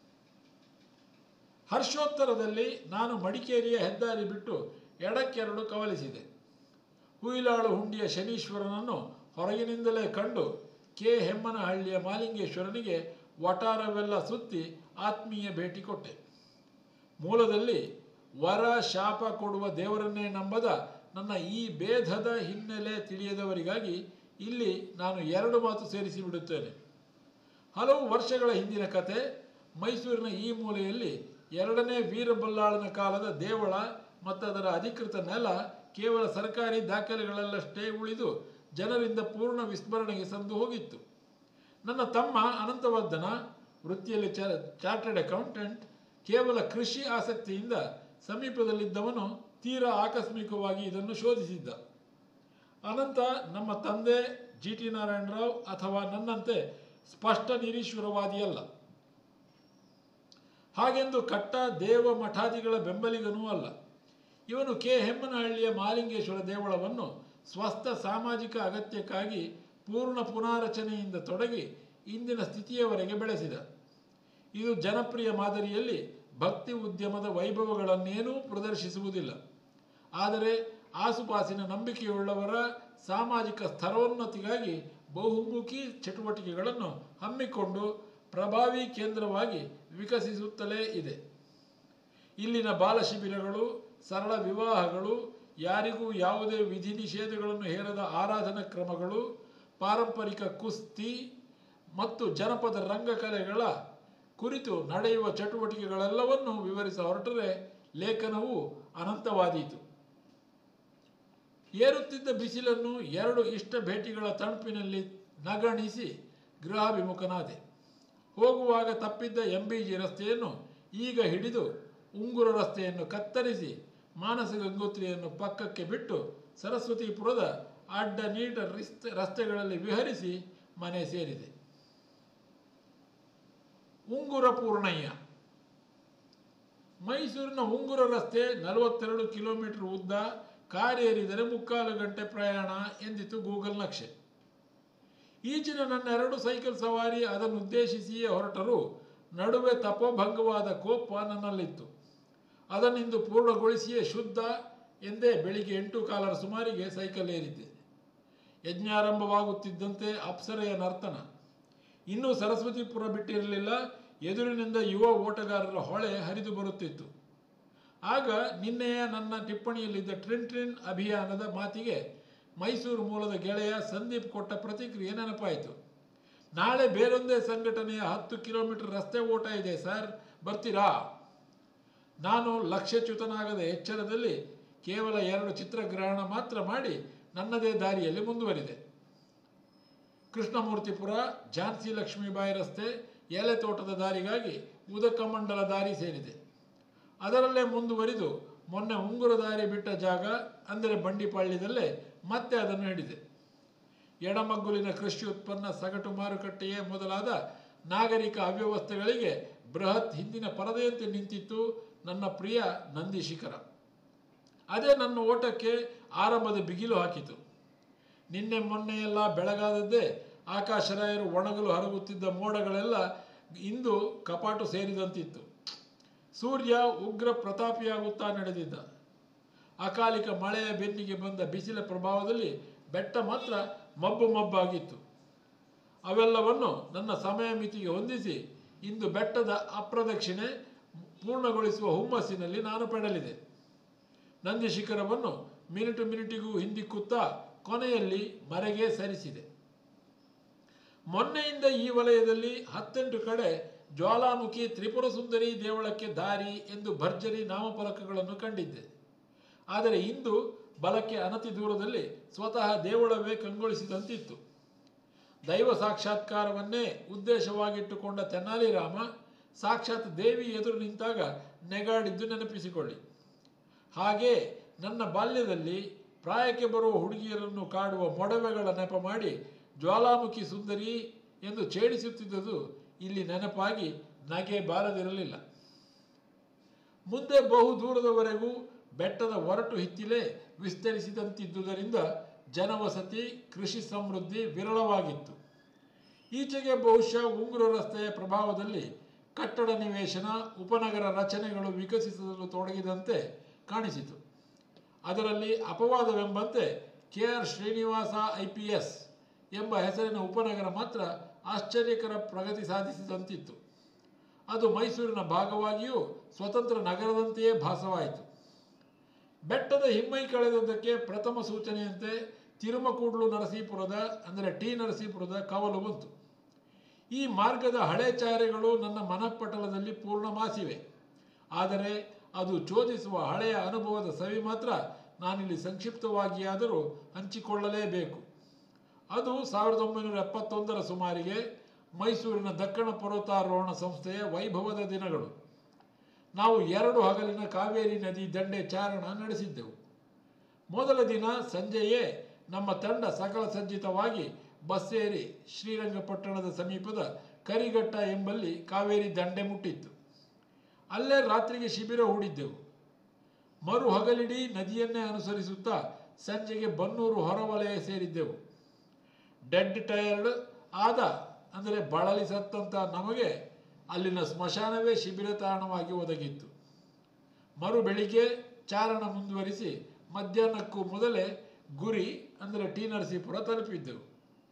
ಹರ್ಷೋತ್ತರದಲ್ಲಿ ನಾನು ಮಡಿಕೇರಿಯ ಹೆದ್ದಾರಿ ಬಿಟ್ಟು ಎಡಕ್ಕೆರಡು ಕವಲಿಸಿದೆ. ಹುಯಿಲಾಳು ಹುಂಡಿಯ ಶನೀಶ್ವರನನ್ನು ಹೊರಗಿನಿಂದಲೇ ಕಂಡು ಕೆ ಹೆಮ್ಮನಹಳ್ಳಿಯ ಮಾಲಿಂಗೇಶ್ವರನಿಗೆ ವಟಾರವೆಲ್ಲ ಸುತ್ತಿ ಆತ್ಮೀಯ ಭೇಟಿ ಕೊಟ್ಟೆ. ಮೂಲದಲ್ಲಿ ವರ ಶಾಪ ಕೊಡುವ ದೇವರನ್ನೇ ನಂಬದ ನನ್ನ ಈ ಭೇದದ ಹಿನ್ನೆಲೆ ತಿಳಿಯದವರಿಗಾಗಿ ಇಲ್ಲಿ ನಾನು 2 ಮಾತು ಸೇರಿಸಿ ಬಿಡುತ್ತೇನೆ. ಹಲವು ವರ್ಷಗಳ ಹಿಂದಿನ ಕತೆ. ಮೈಸೂರಿನ ಈ ಮೂಲೆಯಲ್ಲಿ 2ನೇ ವೀರಬಲ್ಲಾಳನ ಕಾಲದ ದೇವಳ ಮತ್ತು ಅದರ ಅಧಿಕೃತ ನೆಲ ಕೇವಲ ಸರ್ಕಾರಿ ದಾಖಲೆಗಳಲ್ಲಷ್ಟೇ ಉಳಿದು ಜನರಿಂದ ಪೂರ್ಣ ವಿಸ್ಮರಣೆಗೆ ಸಂದು ಹೋಗಿತ್ತು. ನನ್ನ ತಮ್ಮ ಅನಂತವರ್ಧನ, ವೃತ್ತಿಯಲ್ಲಿ ಚಾರ್ಟರ್ಡ್ ಅಕೌಂಟೆಂಟ್, ಕೇವಲ ಕೃಷಿ ಆಸಕ್ತಿಯಿಂದ ಸಮೀಪದಲ್ಲಿದ್ದವನು ತೀರಾ ಆಕಸ್ಮಿಕವಾಗಿ ಇದನ್ನು ಶೋಧಿಸಿದ್ದ. ಅನಂತ ನಮ್ಮ ತಂದೆ GT ನಾರಾಯಣರಾವ್ ಅಥವಾ ನನ್ನಂತೆ ಸ್ಪಷ್ಟ ನಿರೀಶ್ವರವಾದಿಯಲ್ಲ. ಹಾಗೆಂದು ಕಟ್ಟ ದೇವ ಮಠಾದಿಗಳ ಬೆಂಬಲಿಗನೂ ಅಲ್ಲ. ಇವನು ಕೆ ಹೆಮ್ಮನಹಳ್ಳಿಯ ಮಾಲಿಂಗೇಶ್ವರ ದೇವಳವನ್ನು ಸ್ವಸ್ಥ ಸಾಮಾಜಿಕ ಅಗತ್ಯಕ್ಕಾಗಿ ಪೂರ್ಣ ಪುನಾರಚನೆಯಿಂದ ತೊಡಗಿ ಇಂದಿನ ಸ್ಥಿತಿಯವರೆಗೆ ಬೆಳೆಸಿದ. ಇದು ಜನಪ್ರಿಯ ಮಾದರಿಯಲ್ಲಿ ಭಕ್ತಿ ಉದ್ಯಮದ ವೈಭವಗಳನ್ನೇನೂ ಪ್ರದರ್ಶಿಸುವುದಿಲ್ಲ. ಆದರೆ ಆಸುಪಾಸಿನ ನಂಬಿಕೆಯುಳ್ಳವರ ಸಾಮಾಜಿಕ ಸ್ತರೋನ್ನತಿಗಾಗಿ ಬಹುಮುಖಿ ಚಟುವಟಿಕೆಗಳನ್ನು ಹಮ್ಮಿಕೊಂಡು ಪ್ರಭಾವಿ ಕೇಂದ್ರವಾಗಿ ವಿಕಸಿಸುತ್ತಲೇ ಇದೆ. ಇಲ್ಲಿನ ಬಾಲ ಶಿಬಿರಗಳು, ಸರಳ ವಿವಾಹಗಳು, ಯಾರಿಗೂ ಯಾವುದೇ ವಿಧಿ ನಿಷೇಧಗಳನ್ನು ಹೇರದ ಆರಾಧನಾ ಕ್ರಮಗಳು, ಪಾರಂಪರಿಕ ಕುಸ್ತಿ ಮತ್ತು ಜನಪದ ರಂಗಕಲೆಗಳ ಕುರಿತು ನಡೆಯುವ ಚಟುವಟಿಕೆಗಳೆಲ್ಲವನ್ನೂ ವಿವರಿಸ ಹೊರಟರೆ ಲೇಖನವು ಅನಂತವಾದೀತು. ಏರುತ್ತಿದ್ದ ಬಿಸಿಲನ್ನು 2 ಇಷ್ಟ ಭೇಟಿಗಳ ತಣುಪಿನಲ್ಲಿ ನಗಣಿಸಿ ಗೃಹಾಭಿಮುಖನಾದೆ. ಹೋಗುವಾಗ ತಪ್ಪಿದ್ದ MBG ರಸ್ತೆಯನ್ನು ಈಗ ಹಿಡಿದು ಉಂಗುರ ರಸ್ತೆಯನ್ನು ಕತ್ತರಿಸಿ ಮಾನಸ ಗಂಗೋತ್ರಿಯನ್ನು ಪಕ್ಕಕ್ಕೆ ಬಿಟ್ಟು ಸರಸ್ವತಿಪುರದ ಅಡ್ಡ ನೀಟ ರಸ್ತೆಗಳಲ್ಲಿ ವಿಹರಿಸಿ ಮನೆ ಸೇರಿದೆ. ಉಂಗುರ ಪೂರ್ಣಯ್ಯ. ಮೈಸೂರಿನ ಉಂಗುರ ರಸ್ತೆ 42 ಕಿಲೋಮೀಟರ್ ಉದ್ದ, ಕಾರೇರಿದರೆ 3/4 ಗಂಟೆ ಪ್ರಯಾಣ ಎಂದಿತು ಗೂಗಲ್ ನಕ್ಷೆ. ಈಚಿನ ನನ್ನ 2 ಸೈಕಲ್ ಸವಾರಿ ಅದನ್ನುದ್ದೇಶಿಸಿಯೇ ಹೊರಟರೂ ನಡುವೆ ತಪೋಭಂಗವಾದ ಕೋಪ ನನ್ನಲ್ಲಿತ್ತು. ಅದನ್ನಿಂದು ಪೂರ್ಣಗೊಳಿಸಿಯೇ ಶುದ್ಧ ಎಂದೇ ಬೆಳಿಗ್ಗೆ 8:15 ಸುಮಾರಿಗೆ ಸೈಕಲ್ ಏರಿದ್ದೆ. ಯಜ್ಞಾರಂಭವಾಗುತ್ತಿದ್ದಂತೆ ಅಪ್ಸರೆಯ ನರ್ತನ. ಇನ್ನೂ ಸರಸ್ವತಿಪುರ ಬಿಟ್ಟಿರಲಿಲ್ಲ. ಎದುರಿನಿಂದ ಯುವ ಓಟಗಾರರ ಹೊಳೆ ಹರಿದು ಬರುತ್ತಿತ್ತು. ಆಗ ನಿನ್ನೆಯ ನನ್ನ ಟಿಪ್ಪಣಿಯಲ್ಲಿದ್ದ ಟ್ರಿನ್ ಅಭಿಯಾನದ ಮಾತಿಗೆ ಮೈಸೂರು ಮೂಲದ ಗೆಳೆಯ ಸಂದೀಪ್ ಕೊಟ್ಟ ಪ್ರತಿಕ್ರಿಯೆ ನೆನಪಾಯಿತು. ನಾಳೆ ಬೇರೊಂದೇ ಸಂಘಟನೆಯ 10 ಕಿಲೋಮೀಟರ್ ರಸ್ತೆ ಓಟ ಇದೆ ಸರ್, ಬರ್ತೀರಾ? ನಾನು ಲಕ್ಷ್ಯಚ್ಯುತನಾಗದ ಎಚ್ಚರದಲ್ಲಿ ಕೇವಲ 2 ಚಿತ್ರಗ್ರಹಣ ಮಾತ್ರ ಮಾಡಿ ನನ್ನದೇ ದಾರಿಯಲ್ಲಿ ಮುಂದುವರಿದೆ. ಕೃಷ್ಣಮೂರ್ತಿಪುರ, ಝಾನ್ಸಿ ಲಕ್ಷ್ಮೀಬಾಯಿ ರಸ್ತೆ, ಎಲೆ ತೋಟದ ದಾರಿಗಾಗಿ ಉದಕಮಂಡಲ ದಾರಿ ಸೇರಿದೆ. ಅದರಲ್ಲೇ ಮುಂದುವರಿದು ಮೊನ್ನೆ ಉಂಗುರ ದಾರಿ ಬಿಟ್ಟ ಜಾಗ ಅಂದರೆ ಬಂಡಿಪಾಳ್ಯದಲ್ಲೇ ಮತ್ತೆ ಅದನ್ನು ಹಿಡಿದೆ. ಎಡಮಗ್ಗುಲಿನ ಕೃಷಿ ಉತ್ಪನ್ನ ಸಗಟು ಮಾರುಕಟ್ಟೆಯೇ ಮೊದಲಾದ ನಾಗರಿಕ ಅವ್ಯವಸ್ಥೆಗಳಿಗೆ ಬೃಹತ್ ಹಿಂದಿನ ಪರದೆಯಂತೆ ನಿಂತಿತ್ತು ನನ್ನ ಪ್ರಿಯ ನಂದಿ ಶಿಖರ. ಅದೇ ನನ್ನ ಓಟಕ್ಕೆ ಆರಂಭದ ಬಿಗಿಲು ಹಾಕಿತು. ನಿನ್ನೆ ಮೊನ್ನೆಯೆಲ್ಲ ಬೆಳಗಾದದ್ದೇ ಆಕಾಶರಾಯರು ಒಣಗಲು ಹರಗುತ್ತಿದ್ದ ಮೋಡಗಳೆಲ್ಲ ಇಂದು ಕಪಾಟು ಸೇರಿದಂತಿತ್ತು. ಸೂರ್ಯ ಉಗ್ರ ಪ್ರತಾಪಿಯಾಗುತ್ತಾ ನಡೆದಿದ್ದ. ಅಕಾಲಿಕ ಮಳೆಯ ಬೆನ್ನಿಗೆ ಬಂದ ಬಿಸಿಲ ಪ್ರಭಾವದಲ್ಲಿ ಬೆಟ್ಟ ಮಾತ್ರ ಮಬ್ಬಾಗಿತ್ತು. ಅವೆಲ್ಲವನ್ನು ನನ್ನ ಸಮಯ ಮಿತಿಗೆ ಹೊಂದಿಸಿ ಇಂದು ಬೆಟ್ಟದ ಅಪ್ರದಕ್ಷಿಣೆ ಪೂರ್ಣಗೊಳಿಸುವ ಹುಮ್ಮಸ್ಸಿನಲ್ಲಿ ನಾನು ಪೆಡಲಿದೆ. ನಂದಿ ಶಿಖರವನ್ನು ಮಿನಿಟಿಗೂ ಹಿಂದಿಕ್ಕುತ್ತಾ ಕೊನೆಯಲ್ಲಿ ಮರೆಗೆ ಸರಿಸಿದೆ. ಮೊನ್ನೆಯಿಂದ ಈ ವಲಯದಲ್ಲಿ 10 ಕಡೆ ಜ್ವಾಲಾಮುಖಿ ತ್ರಿಪುರ ಸುಂದರಿ ದೇವಳಕ್ಕೆ ದಾರಿ ಎಂದು ಭರ್ಜರಿ ನಾಮಫಲಕಗಳನ್ನು ಕಂಡಿದ್ದೆ. ಆದರೆ ಇಂದು ಬಲಕ್ಕೆ ಅನತಿ ದೂರದಲ್ಲಿ ಸ್ವತಃ ದೇವಳವೇ ಕಂಗೊಳಿಸಿದಂತಿತ್ತು. ದೈವ ಸಾಕ್ಷಾತ್ಕಾರವನ್ನೇ ಉದ್ದೇಶವಾಗಿಟ್ಟುಕೊಂಡ ತೆನಾಲಿ ರಾಮ ಸಾಕ್ಷಾತ್ ದೇವಿ ಎದುರು ನಿಂತಾಗ ನೆಗಾಡಿದ್ದು ನೆನಪಿಸಿಕೊಳ್ಳಿ. ಹಾಗೇ ನನ್ನ ಬಾಲ್ಯದಲ್ಲಿ ಪ್ರಾಯಕ್ಕೆ ಬರುವ ಹುಡುಗಿಯರನ್ನು ಕಾಡುವ ಮೊಡವೆಗಳ ನೆಪ ಮಾಡಿ ಜ್ವಾಲಾಮುಖಿ ಸುಂದರಿ ಎಂದು ಛೇಡಿಸುತ್ತಿದ್ದುದು ಇಲ್ಲಿ ನೆನಪಾಗಿ ನಗೆ ಬಾರದಿರಲಿಲ್ಲ. ಮುಂದೆ ಬಹು ದೂರದವರೆಗೂ ಬೆಟ್ಟದ ಒರಟು ಹಿತ್ತಿಲೇ ವಿಸ್ತರಿಸಿದಂತಿದ್ದುದರಿಂದ ಜನವಸತಿ, ಕೃಷಿ ಸಮೃದ್ಧಿ ವಿರಳವಾಗಿತ್ತು. ಈಚೆಗೆ ಬಹುಶಃ ಉಂಗುರ ರಸ್ತೆಯ ಪ್ರಭಾವದಲ್ಲಿ ಕಟ್ಟಡ ನಿವೇಶನ, ಉಪನಗರ ರಚನೆಗಳು ವಿಕಸಿಸಲು ತೊಡಗಿದಂತೆ ಕಾಣಿಸಿತು. ಅದರಲ್ಲಿ ಅಪವಾದವೆಂಬಂತೆ KR ಶ್ರೀನಿವಾಸ IPS ಎಂಬ ಹೆಸರಿನ ಉಪನಗರ ಮಾತ್ರ ಆಶ್ಚರ್ಯಕರ ಪ್ರಗತಿ ಸಾಧಿಸಿದಂತಿತ್ತು. ಅದು ಮೈಸೂರಿನ ಭಾಗವಾಗಿಯೂ ಸ್ವತಂತ್ರ ನಗರದಂತೆಯೇ ಭಾಸವಾಯಿತು. ಬೆಟ್ಟದ ಹಿಮ್ಮೈ ಕಳೆದದ್ದಕ್ಕೆ ಪ್ರಥಮ ಸೂಚನೆಯಂತೆ ತಿರುಮಕೂಡ್ಲು ನರಸೀಪುರದ ಅಂದರೆ ಟಿ ನರಸೀಪುರದ ಕವಲು ಬಂತು. ಈ ಮಾರ್ಗದ ಹಳೆ ಚಾರೆಗಳು ನನ್ನ ಮನಃಪಟಲದಲ್ಲಿ ಪೂರ್ಣಮಾಸಿವೆ. ಆದರೆ ಅದು ಚೋದಿಸುವ ಹಳೆಯ ಅನುಭವದ ಸವಿ ಮಾತ್ರ ನಾನಿಲ್ಲಿ ಸಂಕ್ಷಿಪ್ತವಾಗಿಯಾದರೂ ಹಂಚಿಕೊಳ್ಳಲೇಬೇಕು. ಅದು 1971ರ ಸುಮಾರಿಗೆ ಮೈಸೂರಿನ ದಕ್ಕಣ ಪರ್ವತಾರೋಹಣ ಸಂಸ್ಥೆಯ ವೈಭವದ ದಿನಗಳು. ನಾವು 2 ಹಗಲಿನ ಕಾವೇರಿ ನದಿ ದಂಡೆ ಚಾರಣ ನಡೆಸಿದ್ದೆವು. ಮೊದಲ ದಿನ ಸಂಜೆಯೇ ನಮ್ಮ ತಂಡ ಸಕಲ ಸಜ್ಜಿತವಾಗಿ ಬಸ್ಸೇರಿ ಶ್ರೀರಂಗಪಟ್ಟಣದ ಸಮೀಪದ ಕರಿಘಟ್ಟ ಎಂಬಲ್ಲಿ ಕಾವೇರಿ ದಂಡೆ ಮುಟ್ಟಿತ್ತು. ಅಲ್ಲೇ ರಾತ್ರಿಗೆ ಶಿಬಿರ ಹೂಡಿದ್ದೆವು. ಮರು ಹಗಲಿಡೀ ನದಿಯನ್ನೇ ಅನುಸರಿಸುತ್ತಾ ಸಂಜೆಗೆ ಬನ್ನೂರು ಹೊರವಲಯ ಸೇರಿದ್ದೆವು. ಡೆಡ್ ಟಯರ್ಡ್ ಆದ ಅಂದರೆ ಬಳಲಿ ಸತ್ತಂತ ನಮಗೆ ಅಲ್ಲಿನ ಸ್ಮಶಾನವೇ ಶಿಬಿರ ತಾಣವಾಗಿ ಒದಗಿತ್ತು. ಮರು ಬೆಳಿಗ್ಗೆ ಚಾರಣ ಮುಂದುವರಿಸಿ ಮಧ್ಯಾಹ್ನಕ್ಕೂ ಮೊದಲೇ ಗುರಿ ಅಂದರೆ ಟಿ ನರಸೀಪುರ ತಲುಪಿದ್ದೆವು.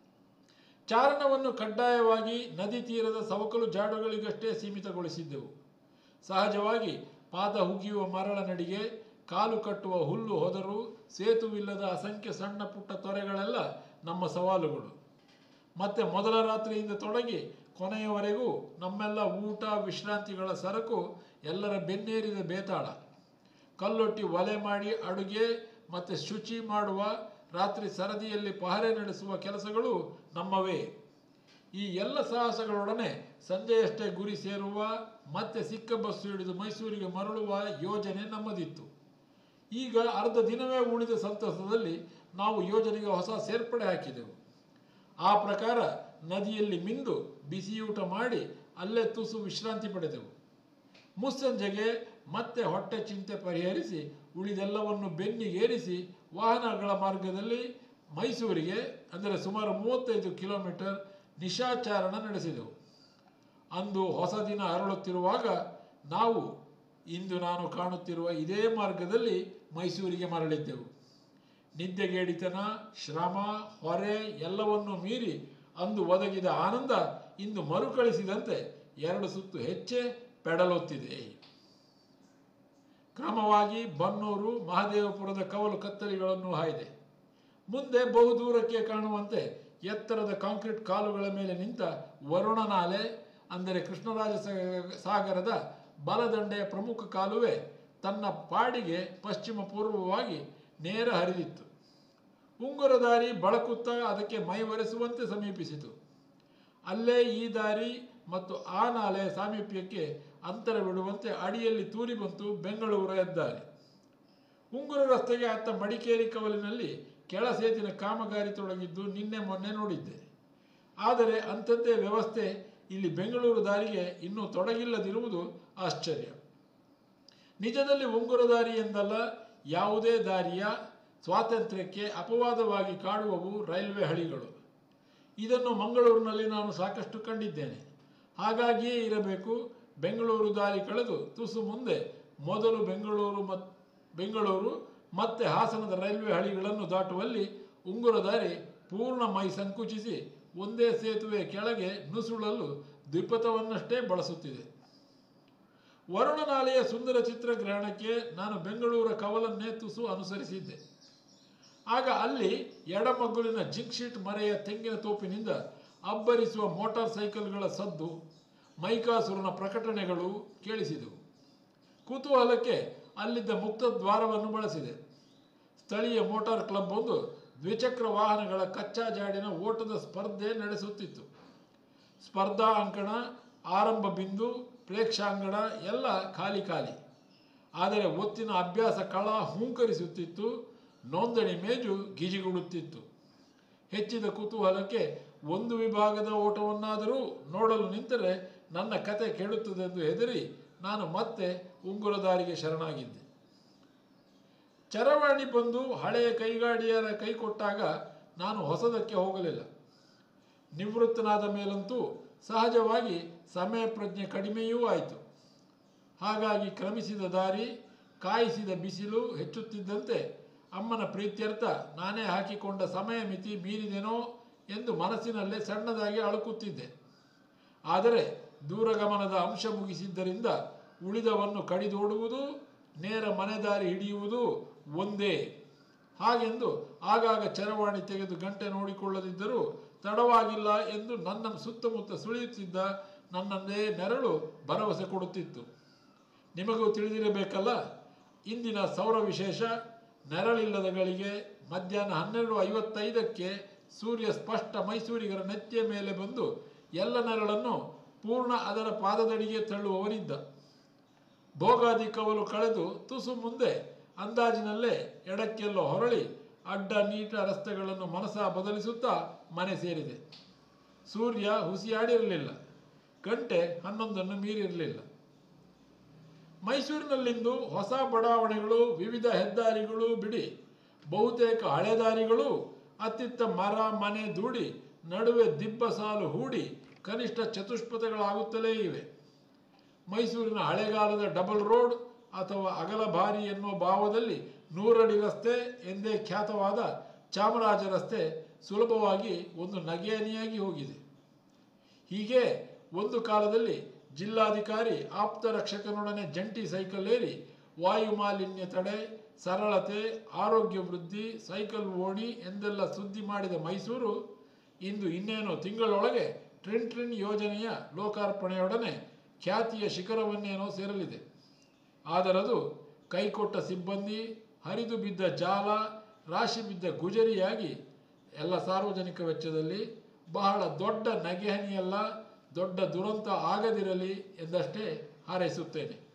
ಚಾರಣವನ್ನು ಕಡ್ಡಾಯವಾಗಿ ನದಿ ತೀರದ ಸವಕಲು ಜಾಡುಗಳಿಗಷ್ಟೇ ಸೀಮಿತಗೊಳಿಸಿದ್ದೆವು. ಸಹಜವಾಗಿ ಪಾದ ಹುಗಿಯುವ ಮರಳ ನಡಿಗೆ, ಕಾಲು ಕಟ್ಟುವ ಹುಲ್ಲು ಹೊದರು, ಸೇತುವಿಲ್ಲದ ಅಸಂಖ್ಯ ಸಣ್ಣ ಪುಟ್ಟ ತೊರೆಗಳೆಲ್ಲ ನಮ್ಮ ಸವಾಲುಗಳು. ಮತ್ತೆ ಮೊದಲ ರಾತ್ರಿಯಿಂದ ತೊಡಗಿ ಕೊನೆಯವರೆಗೂ ನಮ್ಮೆಲ್ಲ ಊಟ ವಿಶ್ರಾಂತಿಗಳ ಸರಕು ಎಲ್ಲರ ಬೆನ್ನೇರಿದ ಬೇತಾಳ. ಕಲ್ಲೊಟ್ಟಿ ಒಲೆ ಮಾಡಿ ಅಡುಗೆ ಮತ್ತು ಶುಚಿ ಮಾಡುವ, ರಾತ್ರಿ ಸರದಿಯಲ್ಲಿ ಪಹರೆ ನಡೆಸುವ ಕೆಲಸಗಳು ನಮ್ಮವೇ. ಈ ಎಲ್ಲ ಸಾಹಸಗಳೊಡನೆ ಸಂಜೆಯಷ್ಟೇ ಗುರಿ ಸೇರುವ, ಮತ್ತೆ ಸಿಕ್ಕ ಬಸ್ಸು ಹಿಡಿದು ಮೈಸೂರಿಗೆ ಮರಳುವ ಯೋಜನೆ ನಮ್ಮದಿತ್ತು. ಈಗ ಅರ್ಧ ದಿನವೇ ಉಳಿದ ಸಂತಸದಲ್ಲಿ ನಾವು ಯೋಜನೆಗೆ ಹೊಸ ಸೇರ್ಪಡೆ ಹಾಕಿದೆವು. ಆ ಪ್ರಕಾರ ನದಿಯಲ್ಲಿ ಮಿಂದು ಬಿಸಿಯೂಟ ಮಾಡಿ ಅಲ್ಲೇ ತುಸು ವಿಶ್ರಾಂತಿ ಪಡೆದೆವು. ಮುಸ್ಸಂಜೆಗೆ ಮತ್ತೆ ಹೊಟ್ಟೆ ಚಿಂತೆ ಪರಿಹರಿಸಿ ಉಳಿದೆಲ್ಲವನ್ನು ಬೆನ್ನಿಗೇರಿಸಿ ವಾಹನಗಳ ಮಾರ್ಗದಲ್ಲಿ ಮೈಸೂರಿಗೆ ಅಂದರೆ ಸುಮಾರು 35 ಕಿಲೋಮೀಟರ್ ನಿಶಾಚಾರಣ ನಡೆಸಿದೆವು. ಅಂದು ಹೊಸ ದಿನ ಅರಳುತ್ತಿರುವಾಗ ನಾವು ಇಂದು ನಾನು ಕಾಣುತ್ತಿರುವ ಇದೇ ಮಾರ್ಗದಲ್ಲಿ ಮೈಸೂರಿಗೆ ಮರಳಿದ್ದೆವು. ನಿದ್ದೆಗೇಡಿತನ, ಶ್ರಮ, ಹೊರೆ ಎಲ್ಲವನ್ನೂ ಮೀರಿ ಅಂದು ಒದಗಿದ ಆನಂದ ಇಂದು ಮರುಕಳಿಸಿದಂತೆ 2 ಸುತ್ತು ಹೆಚ್ಚೇ ಪೆಡಲೊತ್ತಿದೆ. ಕ್ರಮವಾಗಿ ಬನ್ನೂರು, ಮಹದೇವಪುರದ ಕವಲು ಕತ್ತಲಿಗಳನ್ನು ಹಾಯ್ದೆ. ಮುಂದೆ ಬಹುದೂರಕ್ಕೆ ಕಾಣುವಂತೆ ಎತ್ತರದ ಕಾಂಕ್ರೀಟ್ ಕಾಲುಗಳ ಮೇಲೆ ನಿಂತ ವರುಣ ನಾಲೆ ಅಂದರೆ ಕೃಷ್ಣರಾಜ ಸಾಗರದ ಬಲದಂಡೆಯ ಪ್ರಮುಖ ಕಾಲುವೆ ತನ್ನ ಪಾಡಿಗೆ ಪಶ್ಚಿಮ ಪೂರ್ವವಾಗಿ ನೇರ ಹರಿದಿತ್ತು. ಉಂಗುರ ದಾರಿ ಬಳಕುತ್ತಾ ಅದಕ್ಕೆ ಮೈ ಒರೆಸುವಂತೆ ಸಮೀಪಿಸಿತು. ಅಲ್ಲೇ ಈ ದಾರಿ ಮತ್ತು ಆ ನಾಲೆ ಸಾಮೀಪ್ಯಕ್ಕೆ ಅಂತರವಿಡುವಂತೆ ಅಡಿಯಲ್ಲಿ ತೂರಿ ಬಂತು ಬೆಂಗಳೂರು ಹೆದ್ದಾರಿ. ಉಂಗುರ ರಸ್ತೆಗೆ ಅತ್ತ ಮಡಿಕೇರಿ ಕವಲಿನಲ್ಲಿ ಕೆಳಸೇತಿನ ಕಾಮಗಾರಿ ತೊಡಗಿದ್ದು ನಿನ್ನೆ ಮೊನ್ನೆ ನೋಡಿದ್ದೆ. ಆದರೆ ಅಂಥದ್ದೇ ವ್ಯವಸ್ಥೆ ಇಲ್ಲಿ ಬೆಂಗಳೂರು ದಾರಿಗೆ ಇನ್ನೂ ತೊಡಗಿಲ್ಲದಿರುವುದು ಆಶ್ಚರ್ಯ. ನಿಜದಲ್ಲಿ ಉಂಗುರ ದಾರಿ ಎಂದಲ್ಲ, ಯಾವುದೇ ದಾರಿಯ ಸ್ವಾತಂತ್ರ್ಯಕ್ಕೆ ಅಪವಾದವಾಗಿ ಕಾಡುವವು ರೈಲ್ವೆ ಹಳಿಗಳು. ಇದನ್ನು ಮಂಗಳೂರಿನಲ್ಲಿ ನಾನು ಸಾಕಷ್ಟು ಕಂಡಿದ್ದೇನೆ. ಹಾಗಾಗಿಯೇ ಇರಬೇಕು, ಬೆಂಗಳೂರು ದಾರಿ ಕಳೆದು ತುಸು ಮುಂದೆ ಮೊದಲು ಬೆಂಗಳೂರು ಮತ್ತೆ ಹಾಸನದ ರೈಲ್ವೆ ಹಳಿಗಳನ್ನು ದಾಟುವಲ್ಲಿ ಉಂಗುರ ದಾರಿ ಪೂರ್ಣ ಮೈ ಸಂಕುಚಿಸಿ ಒಂದೇ ಸೇತುವೆ ಕೆಳಗೆ ನುಸುಳಲು ದ್ವಿಪಥವನ್ನಷ್ಟೇ ಬಳಸುತ್ತಿದೆ. ವರುಣನಾಲೆಯ ಸುಂದರ ಚಿತ್ರಗ್ರಹಣಕ್ಕೆ ನಾನು ಬೆಂಗಳೂರ ಕವಲನ್ನೇ ತುಸು ಅನುಸರಿಸಿದ್ದೆ. ಆಗ ಅಲ್ಲಿ ಎಡಮಗ್ಗುಲಿನ ಜಿಂಕ್ ಮರೆಯ ತೆಂಗಿನ ತೋಪಿನಿಂದ ಅಬ್ಬರಿಸುವ ಮೋಟಾರ್ ಸೈಕಲ್ಗಳ ಸದ್ದು, ಮೈಕಾಸುರನ ಪ್ರಕಟಣೆಗಳು ಕೇಳಿಸಿದವು. ಕುತೂಹಲಕ್ಕೆ ಅಲ್ಲಿದ್ದ ಮುಕ್ತ ದ್ವಾರವನ್ನು ಬಳಸಿದೆ. ಸ್ಥಳೀಯ ಮೋಟಾರ್ ಕ್ಲಬ್ ಒಂದು ದ್ವಿಚಕ್ರ ವಾಹನಗಳ ಕಚ್ಚಾ ಜಾಡಿನ ಓಟದ ಸ್ಪರ್ಧೆ ನಡೆಸುತ್ತಿತ್ತು. ಸ್ಪರ್ಧಾ ಅಂಕಣ, ಆರಂಭ ಬಿಂದು, ಪ್ರೇಕ್ಷಾಂಗಣ ಎಲ್ಲ ಖಾಲಿ. ಆದರೆ ಒತ್ತಿನ ಅಭ್ಯಾಸ ಕಳ ಹೂಂಕರಿಸುತ್ತಿತ್ತು. ನೋಂದಣಿ ಮೇಜು ಗಿಜಿಗುಡುತ್ತಿತ್ತು. ಹೆಚ್ಚಿದ ಕುತೂಹಲಕ್ಕೆ ಒಂದು ವಿಭಾಗದ ಓಟವನ್ನಾದರೂ ನೋಡಲು ನಿಂತರೆ ನನ್ನ ಕತೆ ಕೆಡುತ್ತದೆಂದು ಹೆದರಿ ನಾನು ಮತ್ತೆ ಉಂಗುರ ದಾರಿಗೆ ಶರಣಾಗಿದ್ದೆ. ಚರವಾಣಿ ಬಂದು ಹಳೆಯ ಕೈಗಾಡಿಯರ ಕೈ ಕೊಟ್ಟಾಗ ನಾನು ಹೊಸದಕ್ಕೆ ಹೋಗಲಿಲ್ಲ. ನಿವೃತ್ತನಾದ ಮೇಲಂತೂ ಸಹಜವಾಗಿ ಸಮಯ ಪ್ರಜ್ಞೆ ಕಡಿಮೆಯೂ ಆಯಿತು. ಹಾಗಾಗಿ ಕ್ರಮಿಸಿದ ದಾರಿ, ಕಾಯಿಸಿದ ಬಿಸಿಲು ಹೆಚ್ಚುತ್ತಿದ್ದಂತೆ ಅಮ್ಮನ ಪ್ರೀತ್ಯರ್ಥ ನಾನೇ ಹಾಕಿಕೊಂಡ ಸಮಯ ಮಿತಿ ಮೀರಿದೆನೋ ಎಂದು ಮನಸ್ಸಿನಲ್ಲೇ ಸಣ್ಣದಾಗಿ ಅಳುಕುತ್ತಿದ್ದೆ. ಆದರೆ ದೂರಗಮನದ ಅಂಶ ಮುಗಿಸಿದ್ದರಿಂದ ಉಳಿದವನ್ನು ಕಡಿದೋಡುವುದು, ನೇರ ಮನೆದಾರಿ ಹಿಡಿಯುವುದು ಒಂದೇ. ಹಾಗೆಂದು ಆಗಾಗ ಚರವಾಣಿ ತೆಗೆದು ಗಂಟೆ ನೋಡಿಕೊಳ್ಳದಿದ್ದರೂ ತಡವಾಗಿಲ್ಲ ಎಂದು ನನ್ನ ಸುತ್ತಮುತ್ತ ಸುಳಿಯುತ್ತಿದ್ದ ನನ್ನನ್ನೇ ನೆರಳು ಭರವಸೆ ಕೊಡುತ್ತಿತ್ತು. ನಿಮಗೂ ತಿಳಿದಿರಬೇಕಲ್ಲ, ಇಂದಿನ ಸೌರ ವಿಶೇಷ. ನೆರಳಿಲ್ಲದ ಗಳಿಗೆ ಮಧ್ಯಾಹ್ನ 12:55ಕ್ಕೆ ಸೂರ್ಯ ಸ್ಪಷ್ಟ ಮೈಸೂರಿಗರ ನೆತ್ತಿಯ ಮೇಲೆ ಬಂದು ಎಲ್ಲ ನೆರಳನ್ನು ಪೂರ್ಣ ಅದರ ಪಾದದಡಿಗೆ ತಳ್ಳುವವನಿದ್ದ. ಭೋಗಾದಿ ಕವಲು ಕಳೆದು ತುಸು ಮುಂದೆ ಅಂದಾಜಿನಲ್ಲೇ ಎಡಕ್ಕೆಲ್ಲೋ ಹೊರಳಿ ಅಡ್ಡ ನೀಟ ರಸ್ತೆಗಳನ್ನು ಮನಸ ಬದಲಿಸುತ್ತಾ ಮನೆ ಸೇರಿದೆ. ಸೂರ್ಯ ಹುಸಿಯಾಡಿರಲಿಲ್ಲ. ಗಂಟೆ 11 ಮೀರಿರಲಿಲ್ಲ. ಮೈಸೂರಿನಲ್ಲಿಂದು ಹೊಸ ಬಡಾವಣೆಗಳು, ವಿವಿಧ ಹೆದ್ದಾರಿಗಳು ಬಿಡಿ ಬಹುತೇಕ ಹಳೆ ದಾರಿಗಳು ಅತ್ತಿತ್ತ ಮರ ಮನೆ ದೂಡಿ ನಡುವೆ ದಿಬ್ಬ ಸಾಲು ಹೂಡಿ ಕನಿಷ್ಠ ಚತುಷ್ಪಥಗಳಾಗುತ್ತಲೇ ಇವೆ. ಮೈಸೂರಿನ ಹಳೆಗಾಲದ ಡಬಲ್ ರೋಡ್ ಅಥವಾ ಅಗಲ ಭಾರಿ ಎನ್ನುವ ಭಾವದಲ್ಲಿ 100 ಅಡಿ ರಸ್ತೆ ಎಂದೇ ಖ್ಯಾತವಾದ ಚಾಮರಾಜ ರಸ್ತೆ ಸುಲಭವಾಗಿ ಒಂದು ನಗೆಯನಿಯಾಗಿ ಹೋಗಿದೆ. ಹೀಗೆ ಒಂದು ಕಾಲದಲ್ಲಿ ಜಿಲ್ಲಾಧಿಕಾರಿ ಆಪ್ತ ರಕ್ಷಕನೊಡನೆ ಜಂಟಿ ಸೈಕಲ್ ಏರಿ ವಾಯು ಮಾಲಿನ್ಯ ತಡೆ, ಸರಳತೆ, ಆರೋಗ್ಯ ವೃದ್ಧಿ, ಸೈಕಲ್ ಓಣಿ ಎಂದೆಲ್ಲ ಸುದ್ದಿ ಮಾಡಿದ ಮೈಸೂರು ಇಂದು ಇನ್ನೇನೋ ತಿಂಗಳೊಳಗೆ ಟ್ರಿನ್ ಯೋಜನೆಯ ಲೋಕಾರ್ಪಣೆಯೊಡನೆ ಖ್ಯಾತಿಯ ಶಿಖರವನ್ನೇನೋ ಸೇರಲಿದೆ. ಆದರದು ಕೈಕೊಟ್ಟ ಸಿಬ್ಬಂದಿ, ಹರಿದು ಬಿದ್ದ ಜಾಲ, ರಾಶಿ ಬಿದ್ದ ಗುಜರಿಯಾಗಿ ಎಲ್ಲ ಸಾರ್ವಜನಿಕ ವೆಚ್ಚದಲ್ಲಿ ಬಹಳ ದೊಡ್ಡ ನಗೆಹನಿಯಲ್ಲ, ದೊಡ್ಡ ದುರಂತ ಆಗದಿರಲಿ ಎಂದಷ್ಟೇ ಹಾರೈಸುತ್ತೇನೆ.